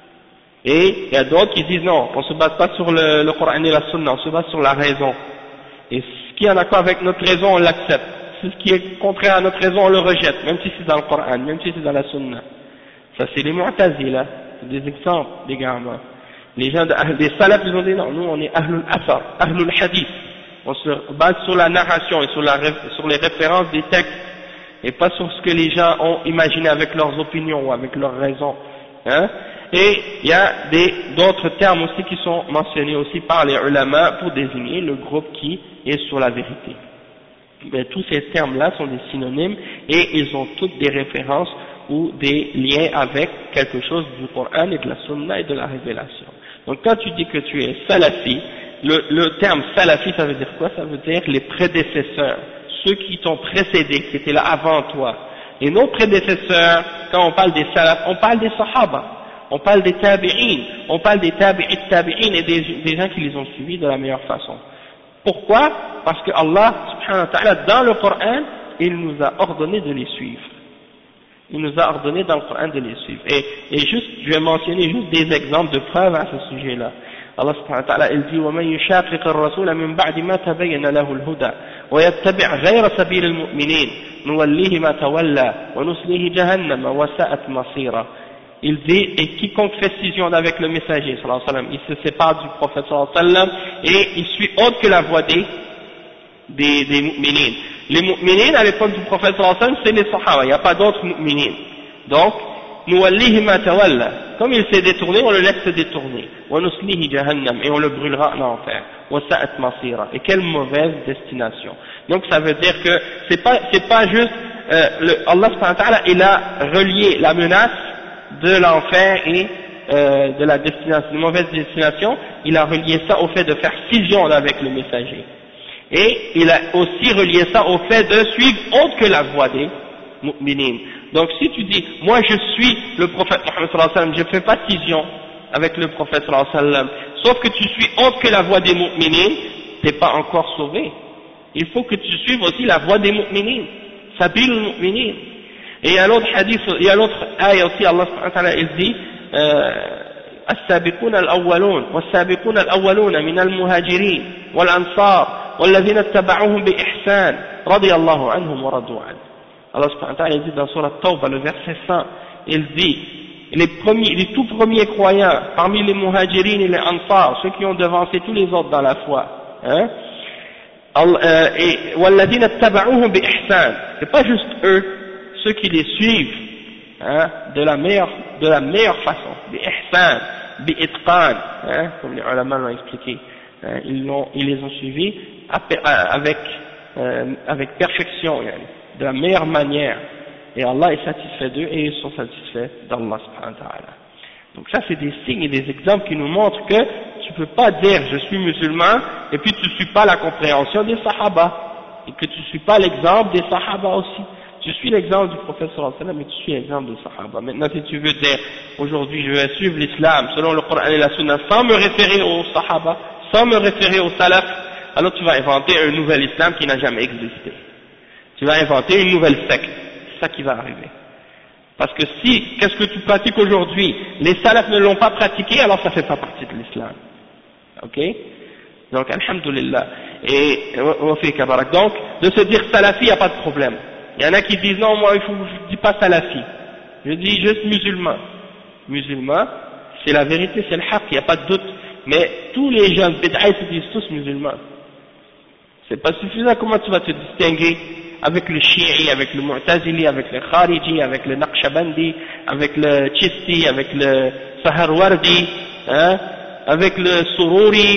Et il y a d'autres qui disent non, on se base pas sur le Coran et la Sunna, on se base sur la raison. Et ce qui est en accord avec notre raison, on l'accepte. Ce qui est contraire à notre raison, on le rejette, même si c'est dans le Coran, même si c'est dans la Sunna. Ça c'est les Mu'tazila, c'est des exemples, des gamins. Les gens des salafs, ils ont dit non, nous on est Ahlul Athar, Ahlul Hadith. On se base sur la narration et sur les références des textes, et pas sur ce que les gens ont imaginé avec leurs opinions ou avec leurs raisons. Hein? Et il y a d'autres termes aussi qui sont mentionnés aussi par les ulama pour désigner le groupe qui est sur la vérité. Mais tous ces termes-là sont des synonymes et ils ont toutes des références ou des liens avec quelque chose du Coran et de la Sunna et de la révélation. Donc quand tu dis que tu es salafi, le terme salafi ça veut dire quoi? Ça veut dire les prédécesseurs, ceux qui t'ont précédé, qui étaient là avant toi. Et nos prédécesseurs, quand on parle des salaf, on parle des sahaba, on parle des tabi'in, on parle des tabi'in et des gens qui les ont suivis de la meilleure façon. Pourquoi? Parce que Allah subhanahu wa ta'ala dans le Coran, il nous a ordonné de les suivre. Il nous a ordonné dans le Coran de les suivre. Et juste, je vais mentionner juste des exemples de preuves à ce sujet-là. Allah subhanahu wa ta'ala, il dit وَمَنْ يُشَاقِقِ الرَّسُولَ مِنْ بَعْدِ مَا تَبَيَّنَ لَهُ الْهُدَى وَيَتَّبِعْ غَيْرَ سَبِيلِ الْمُؤْمِنِينَ نُوَلِّهِ مَا تَوَلَّى وَنُصْلِهِ جَهَنَّمَ وَسَاءَتْ مَصِيرًا. Il dit, et quiconque fait scission avec le messager, sallallahu alayhi wa sallam, il se sépare du prophète, sallallahu alayhi wa sallam, et il suit autre que la voie des mu'minines. Les mu'minines, à l'époque du prophète, sallallahu alayhi wa sallam, c'est les sahaba, il n'y a pas d'autres mu'minines. Donc, nuwallihi ma tawalla, comme il s'est détourné, on le laisse se détourner. Wa nuslihi jahannam, et on le brûlera en enfer. Wa sa'at masira, et quelle mauvaise destination. Donc ça veut dire que c'est pas juste, Allah subhanahu wa ta'ala, il a relié la menace de l'enfer et de la destination, une mauvaise destination, il a relié ça au fait de faire scission avec le messager. Et il a aussi relié ça au fait de suivre autre que la voie des mu'minines. Donc si tu dis, moi je suis le prophète Mohammed sallallahu alayhi wa sallam, je ne fais pas scission avec le prophète sallallahu alayhi wa sallam, sauf que tu suis autre que la voie des mu'minines, tu n'es pas encore sauvé. Il faut que tu suives aussi la voie des mu'minines, sabil mu'minines. Et il y a l'autre hadith, il y a l'autre ayah aussi, Allah subhanahu wa ta'ala, il dit, السابقون الأولون والسابقون الأولون من المهاجرين والأنصار والذين اتبعوهم بإحسان رضي الله عنهم ورضوا عنه. Allah subhanahu wa ta'ala, il dit dans Surah Tawbah, le verset 100, il dit, les tout premiers croyants, parmi les muhajirin et les ansar, ceux qui ont devancé tous les autres dans la foi, hein, et وَالَّذِينَ اتَّبَعُوهُمْ بِإِحْسَانٍ, c'est pas juste eux, ceux qui les suivent, hein, de la meilleure façon, بِإِحْسَانٍ, بِإِتْقَانٍ, hein, comme les ulama l'ont expliqué, hein, ils les ont suivis avec perfection, yani, de la meilleure manière, et Allah est satisfait d'eux et ils sont satisfaits d'Allah subhanahu wa ta'ala. Donc ça c'est des signes et des exemples qui nous montrent que tu peux pas dire je suis musulman et puis tu suis pas la compréhension des sahaba et que tu suis pas l'exemple des sahaba aussi. Tu suis l'exemple du prophète sallallahu alayhi wa sallam et tu suis l'exemple des sahaba. Maintenant si tu veux dire aujourd'hui je vais suivre l'islam selon le Coran et la Sunna sans me référer aux sahaba, sans me référer aux salaf, alors tu vas inventer un nouvel islam qui n'a jamais existé. Tu vas inventer une nouvelle secte, c'est ça qui va arriver. Parce que si, qu'est-ce que tu pratiques aujourd'hui, les salafs ne l'ont pas pratiqué, alors ça ne fait pas partie de l'islam. Ok? Donc, alhamdoulilah. Et, donc, de se dire salafi, il n'y a pas de problème. Il y en a qui disent, non, moi, je ne dis pas salafi. Je dis juste musulman. Musulman, c'est la vérité, c'est le haqq, il n'y a pas de doute. Mais tous les gens bid'ah se disent tous musulmans. C'est pas suffisant, comment tu vas te distinguer avec le Shi'i, avec le Mu'tazili, avec le Khariji, avec le Naqshbandi, avec le Chisti, avec le Saharwardi, hein, avec le Sururi,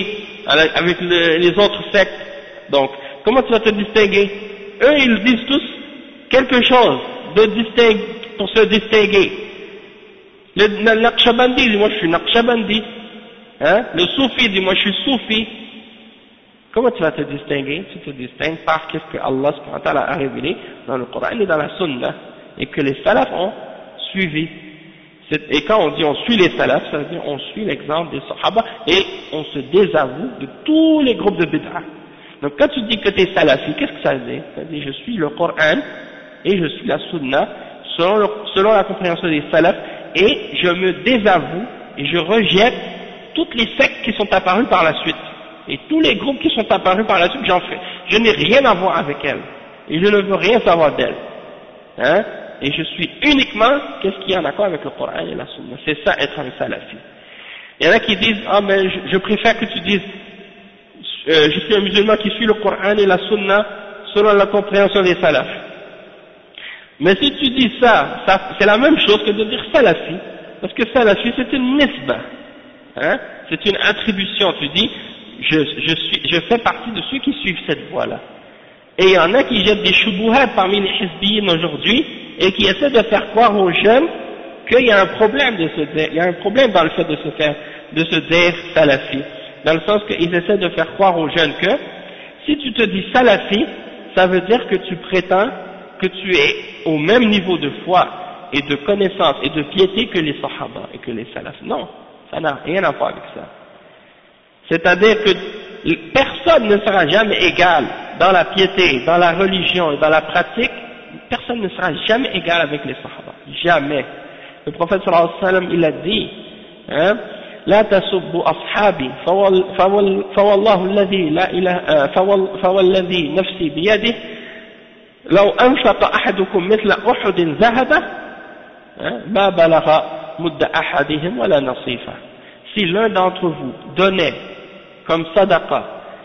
avec les autres sectes. Donc, comment tu vas te distinguer? Eux, ils disent tous quelque chose pour se distinguer. Le Naqshbandi dit, moi je suis Naqshbandi. Hein? Le Soufi dit, moi je suis Soufi. Comment tu vas te distinguer? Tu te distingues par qu'est-ce que Allah subhanahu wa ta'ala a révélé dans le Coran et dans la Sunna, et que les salafs ont suivi. Et quand on dit on suit les salafs, ça veut dire on suit l'exemple des sahaba et on se désavoue de tous les groupes de bid'ah. Donc quand tu dis que tu es salafi, qu'est-ce que ça veut dire? Ça veut dire je suis le Coran et je suis la Sunna selon la compréhension des salafs, et je me désavoue et je rejette toutes les sectes qui sont apparues par la suite. Et tous les groupes qui sont apparus par la suite, je n'ai rien à voir avec elles. Et je ne veux rien savoir d'elles. Hein? Et je suis uniquement qu'est-ce qui est en accord avec le Coran et la Sunna. C'est ça être un salafi. Il y en a qui disent, ah mais je préfère que tu dises, je suis un musulman qui suit le Coran et la Sunna selon la compréhension des salafs. Mais si tu dis ça c'est la même chose que de dire salafi. Parce que salafi c'est une nisba. Hein? C'est une attribution. Tu dis, je fais partie de ceux qui suivent cette voie-là. Et il y en a qui jettent des shubuhat parmi les hizbiyin aujourd'hui et qui essaient de faire croire aux jeunes qu'il y a un problème il y a un problème dans le fait de se dire salafi. Dans le sens qu'ils essaient de faire croire aux jeunes que si tu te dis salafi, ça veut dire que tu prétends que tu es au même niveau de foi et de connaissance et de piété que les sahaba et que les salafs. Non, ça n'a rien à voir avec ça. C'est-à-dire que personne ne sera jamais égal dans la piété, dans la religion et dans la pratique, personne ne sera jamais égal avec les sahaba. Jamais. Le prophète sallallahu alayhi wa sallam, il a dit, hein, لا تسبوا أصحابي فوالله الذي لا إله فوالذي نفسي بيده لو أنفق أحدكم مثل أحد ذهبا ما بلغ مد أحدهم ولا نصيفه. Si l'un d'entre vous donnait comme sadaqa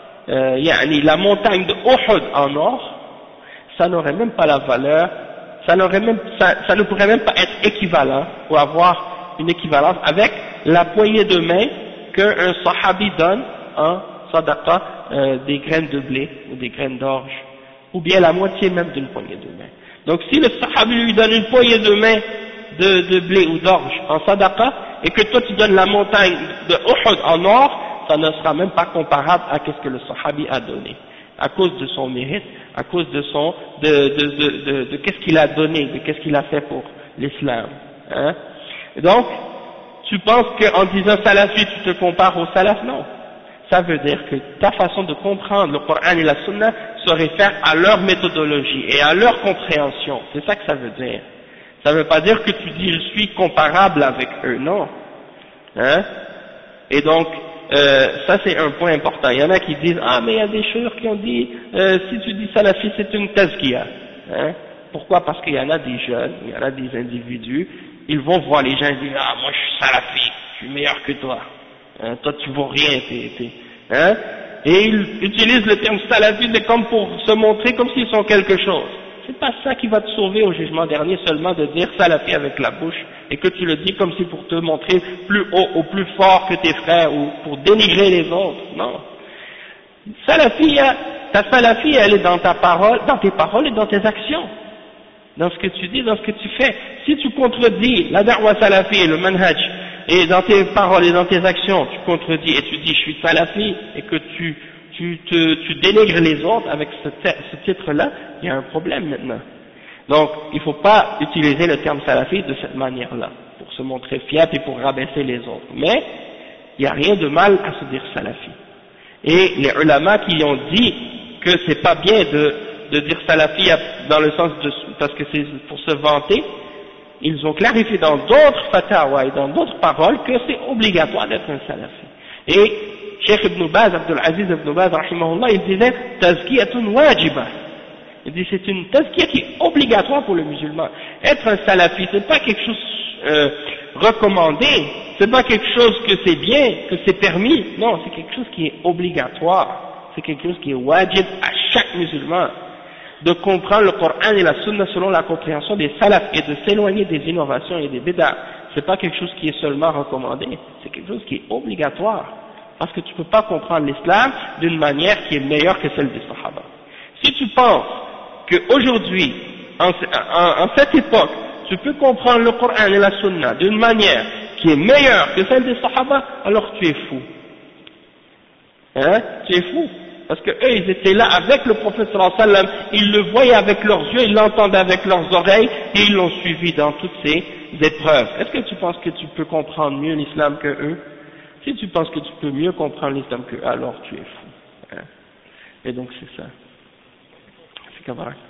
la montagne de Uhud en or, ça n'aurait même pas la valeur, ça ne pourrait même pas être équivalent ou avoir une équivalence avec la poignée de main qu'un sahabi donne en sadaqa des graines de blé ou des graines d'orge, ou bien la moitié même d'une poignée de main. Donc si le sahabi lui donne une poignée de main de blé ou d'orge en sadaqa, et que toi tu donnes la montagne de Uhud en or, ça ne sera même pas comparable à ce que le sahabi a donné, à cause de son mérite, à cause de qu'est-ce qu'il a donné, de qu'est-ce qu'il a fait pour l'islam. Hein? Donc, tu penses qu'en disant salafi, tu te compares au salaf? Non. Ça veut dire que ta façon de comprendre le Coran et la Sunna se réfère à leur méthodologie et à leur compréhension. C'est ça que ça veut dire. Ça ne veut pas dire que tu dis je suis comparable avec eux, non. Hein? Et donc, ça c'est un point important. Il y en a qui disent, ah mais il y a des chouïrs qui ont dit, si tu dis salafi c'est une tazkiya. Hein? Pourquoi? Parce qu'il y en a des jeunes, il y en a des individus, ils vont voir les gens et dire, ah moi je suis salafi, je suis meilleur que toi. Hein? Toi tu vaux rien, hein? Et ils utilisent le terme salafi comme pour se montrer comme s'ils sont quelque chose. C'est pas ça qui va te sauver au jugement dernier, seulement de dire salafi avec la bouche et que tu le dis comme si pour te montrer plus haut ou plus fort que tes frères ou pour dénigrer les autres. Non. Salafi, ta salafi elle est dans ta parole, dans tes paroles et dans tes actions, dans ce que tu dis, dans ce que tu fais. Si tu contredis la da'wa salafi et le manhaj et dans tes paroles et dans tes actions tu contredis et tu dis je suis salafi et que tu dénigres les autres avec ce titre-là, il y a un problème maintenant. Donc, il ne faut pas utiliser le terme salafi de cette manière-là, pour se montrer fiable et pour rabaisser les autres. Mais, il n'y a rien de mal à se dire salafi. Et les ulama qui ont dit que c'est pas bien de dire salafi dans le sens parce que c'est pour se vanter, ils ont clarifié dans d'autres fatawa et dans d'autres paroles que c'est obligatoire d'être un salafi. Et Cheikh Ibn Baz, Abdul Aziz Ibn Baz, rahimahullah, il disait tazkiyatun wajiba. Il dit c'est une tazkiya qui est obligatoire pour le musulman. Être un salafi, c'est pas quelque chose recommandé, c'est pas quelque chose que c'est bien, que c'est permis. Non, c'est quelque chose qui est obligatoire. C'est quelque chose qui est wajib à chaque musulman. De comprendre le Coran et la Sunna selon la compréhension des salafs et de s'éloigner des innovations et des bid'ah. C'est pas quelque chose qui est seulement recommandé, c'est quelque chose qui est obligatoire. parce que tu ne peux pas comprendre l'islam d'une manière qui est meilleure que celle des Sahaba. Si tu penses qu'aujourd'hui, en cette époque, tu peux comprendre le Coran et la Sunna d'une manière qui est meilleure que celle des Sahaba, alors tu es fou. Hein? Tu es fou. Parce que eux, ils étaient là avec le prophète sallallahu alayhi wa sallam, ils le voyaient avec leurs yeux, ils l'entendaient avec leurs oreilles, et ils l'ont suivi dans toutes ces épreuves. Est-ce que tu penses que tu peux comprendre mieux l'islam que eux? Si tu penses que tu peux mieux comprendre l'islam que eux, alors tu es fou. Hein? Et donc c'est ça. C'est comme ça.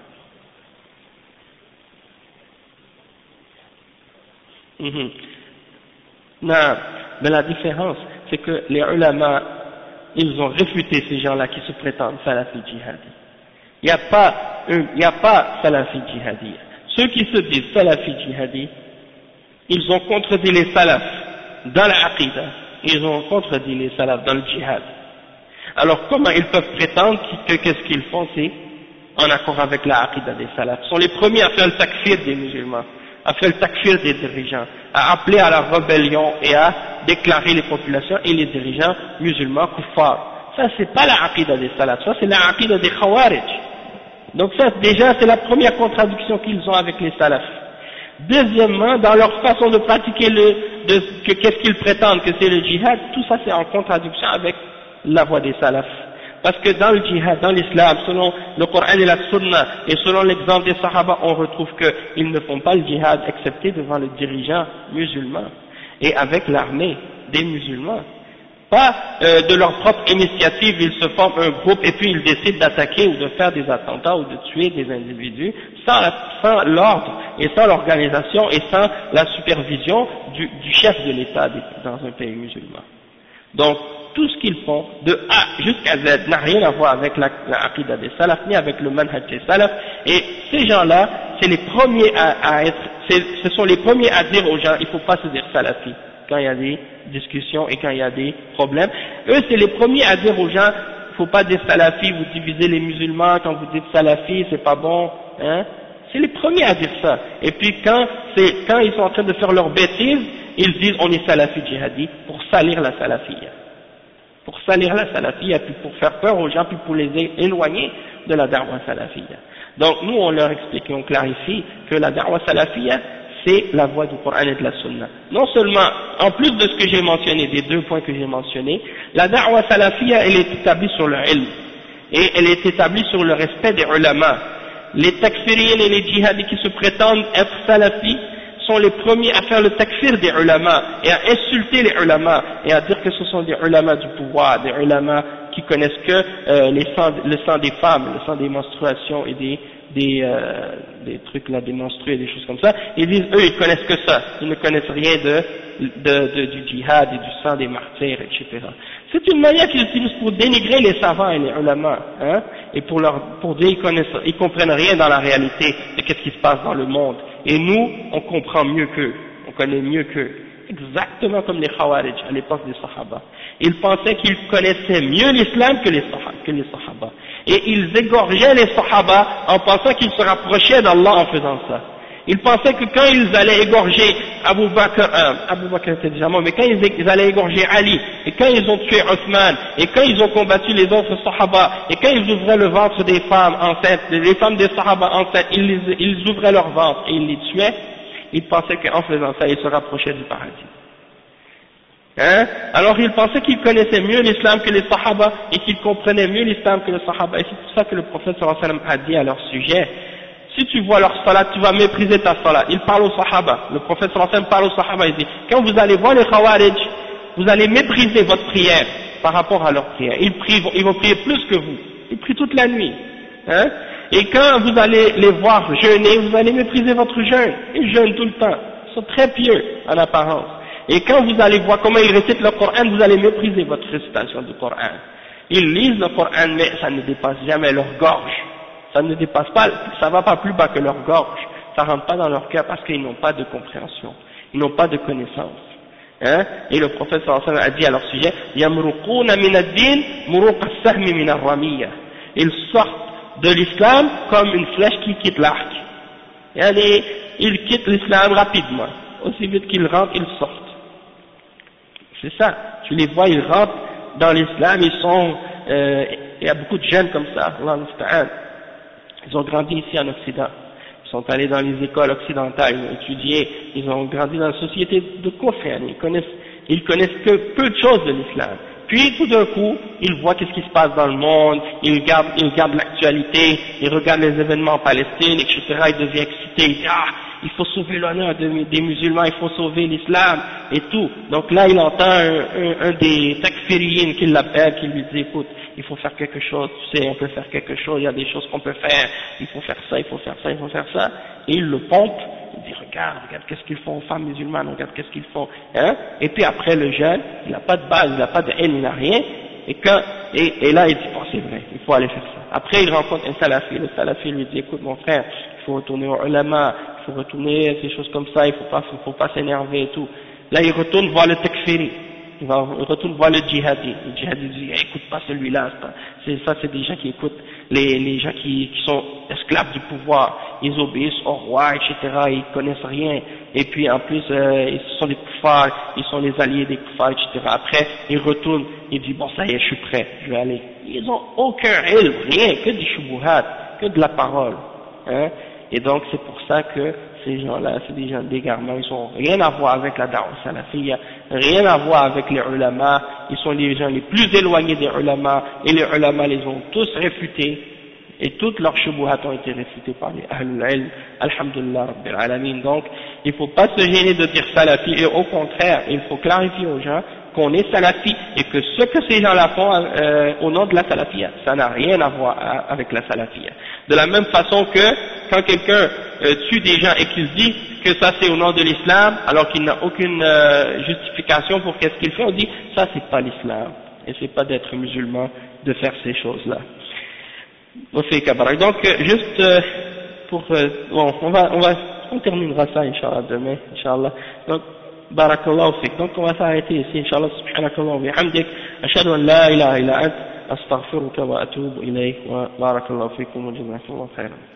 Non, mais la différence, c'est que les ulama, ils ont réfuté ces gens-là qui se prétendent salafi djihadi. Il n'y a pas salafi djihadi. Ceux qui se disent salafi djihadi, ils ont contredit les salafs dans la aqidah, ils ont contredit les salafs dans le djihad. Alors comment ils peuvent prétendre que qu'est-ce qu'ils font, c'est en accord avec la aqidah des salafs? Ils sont les premiers à faire le takfir des musulmans, à faire le takfir des dirigeants, à appeler à la rébellion et à déclarer les populations et les dirigeants musulmans kuffar. Ça c'est pas la aqidah des salafs, ça c'est la aqidah des khawarij. Donc ça déjà c'est la première contradiction qu'ils ont avec les salafs. Deuxièmement, dans leur façon de pratiquer qu'est-ce qu'ils prétendent que c'est le djihad, tout ça c'est en contradiction avec la voie des salafs. Parce que dans le djihad, dans l'islam, selon le Coran et la Sunna, et selon l'exemple des Sahaba, on retrouve qu'ils ne font pas le djihad excepté devant le dirigeant musulman et avec l'armée des musulmans. Pas de leur propre initiative, ils se forment un groupe et puis ils décident d'attaquer ou de faire des attentats ou de tuer des individus sans l'ordre et sans l'organisation et sans la supervision du chef de l'État dans un pays musulman. Donc, tout ce qu'ils font, de A jusqu'à Z, n'a rien à voir avec la aqidah des salafs, ni avec le manhaj des salafs, et ces gens-là, c'est les premiers ce sont les premiers à dire aux gens, il ne faut pas se dire salafi, quand il y a des discussions et quand il y a des problèmes. Eux, c'est les premiers à dire aux gens, il ne faut pas dire salafi, vous divisez les musulmans, quand vous dites salafi, c'est pas bon, hein. C'est les premiers à dire ça. Et puis quand ils sont en train de faire leur bêtise, ils disent on est salafi djihadi, pour salir la salafiyya. Pour salir la salafiyya, puis pour faire peur aux gens, puis pour les éloigner de la da'wa salafiyya. Donc nous on leur explique et on clarifie que la da'wa salafiyya, c'est la voie du Coran et de la Sunna. Non seulement, en plus de ce que j'ai mentionné, des deux points que j'ai mentionnés, la da'wa salafiyya, elle est établie sur le ilm, et elle est établie sur le respect des ulama. Les takfiriens et les djihadis qui se prétendent être salafis sont les premiers à faire le takfir des ulama et à insulter les ulama et à dire que ce sont des ulama du pouvoir, des ulama qui connaissent que le sang des femmes, le sang des menstruations et des trucs là, des menstrues et des choses comme ça. Ils disent eux ils connaissent que ça, ils ne connaissent rien du djihad et du sang des martyrs, etc. C'est une manière qu'ils utilisent pour dénigrer les savants et les ulama, hein, et pour dire ils comprennent rien dans la réalité de qu'est-ce qui se passe dans le monde. Et nous, on comprend mieux qu'eux, on connaît mieux qu'eux. Exactement comme les Khawarij à l'époque des Sahaba. Ils pensaient qu'ils connaissaient mieux l'islam que les Sahaba. Et ils égorgeaient les Sahaba en pensant qu'ils se rapprochaient d'Allah en faisant ça. Ils pensaient que quand ils allaient égorger Abu Bakr était déjà mort, mais quand ils allaient égorger Ali, et quand ils ont tué Othman, et quand ils ont combattu les autres Sahaba, et quand ils ouvraient le ventre des femmes enceintes, les femmes des Sahaba enceintes, ils ouvraient leur ventre et ils les tuaient, ils pensaient qu'en faisant ça, ils se rapprochaient du paradis. Hein? Alors ils pensaient qu'ils connaissaient mieux l'islam que les Sahaba, et qu'ils comprenaient mieux l'islam que les Sahaba, et c'est pour ça que le prophète sallallahu alayhi wa sallam a dit à leur sujet, si tu vois leur salat, tu vas mépriser ta salat. Il parle aux Sahaba. Le prophète sallallahu alayhi wa sallam parle aux Sahaba. Il dit, quand vous allez voir les Khawarij, vous allez mépriser votre prière par rapport à leur prière. Ils vont prier plus que vous. Ils prient toute la nuit. Hein? Et quand vous allez les voir jeûner, vous allez mépriser votre jeûne. Ils jeûnent tout le temps. Ils sont très pieux en apparence. Et quand vous allez voir comment ils récitent le Coran, vous allez mépriser votre récitation du Coran. Ils lisent le Coran, mais ça ne dépasse jamais leur gorge. Ça ne dépasse pas, ça va pas plus bas que leur gorge, ça rentre pas dans leur cœur parce qu'ils n'ont pas de compréhension, ils n'ont pas de connaissance. Hein? Et le prophète sallallahu alayhi wa sallam a dit à leur sujet, yamruquna min ad-din muruq as-sahmi min ar-ramiyya. Ils sortent de l'islam comme une flèche qui quitte l'arc. Ils quittent l'islam rapidement, aussi vite qu'ils rentrent, ils sortent. C'est ça, tu les vois, ils rentrent dans l'islam, il y a beaucoup de jeunes comme ça, Allah musta'an. Ils ont grandi ici en Occident. Ils sont allés dans les écoles occidentales, ils ont étudié, ils ont grandi dans la société de kufr, ils connaissent que peu de choses de l'islam. Puis tout d'un coup, ils voient qu'est-ce qui se passe dans le monde, ils regardent l'actualité, ils regardent les événements en Palestine, etc. Ils deviennent excités, ils disent il faut sauver l'honneur des musulmans, il faut sauver l'islam et tout. Donc là, il entend un des takfiriyin qui l'appelle, qui lui dit écoute, il faut faire quelque chose, tu sais, on peut faire quelque chose, il y a des choses qu'on peut faire, il faut faire ça, il faut faire ça, il faut faire ça. Et il le pompe, il dit regarde qu'est-ce qu'ils font aux femmes musulmanes, regarde qu'est-ce qu'ils font, hein. Et puis après le jeune, il n'a pas de base, il n'a pas de haine, il n'a rien, et là il dit bon c'est vrai, il faut aller faire ça. Après il rencontre un salafi, le salafi lui dit écoute mon frère, il faut retourner au ulama, il faut retourner ces choses comme ça, il faut pas s'énerver et tout. Là il retourne voir le takfiri. Il retourne voir le djihadi. Le djihadi dit, écoute pas celui-là, c'est des gens qui écoutent les gens qui sont esclaves du pouvoir, ils obéissent au roi, etc., ils connaissent rien, et puis en plus, ils sont des kuffars, ils sont les alliés des kuffars, etc. Après, il retourne, il dit, bon ça y est, je suis prêt, je vais aller. Ils ont aucun ilm, rien, que des shubuhat, que de la parole, hein. Et donc c'est pour ça que ces gens-là, c'est des gens d'égarement, ils n'ont rien à voir avec la da'wa salafiyya, rien à voir avec les ulama, ils sont les gens les plus éloignés des ulama, et les ulama les ont tous réfutés, et toutes leurs shubuhat ont été réfutées par les ahlul ilm, alhamdulillah rabbil alamin. Donc, il ne faut pas se gêner de dire salafi, et au contraire, il faut clarifier aux gens qu'on est salafi, et que ce que ces gens-là font au nom de la salafiyya, ça n'a rien à voir avec la salafiyya. De la même façon que quand quelqu'un tue des gens et qu'il dit que ça c'est au nom de l'islam, alors qu'il n'a aucune justification pour qu'est-ce qu'il fait, on dit ça c'est pas l'islam, et c'est pas d'être musulman de faire ces choses-là. Donc juste pour bon, on terminera ça Inch'Allah demain, Inch'Allah. Donc barakallahu fik. Donc on va s'arrêter ici Inch'Allah. Subhanakallah wa bihamdik, ashhadu an la ilaha illa ant, astaghfiruka wa atubu ilayk, wa barakallahu fikum wa jazakumullahu khairan.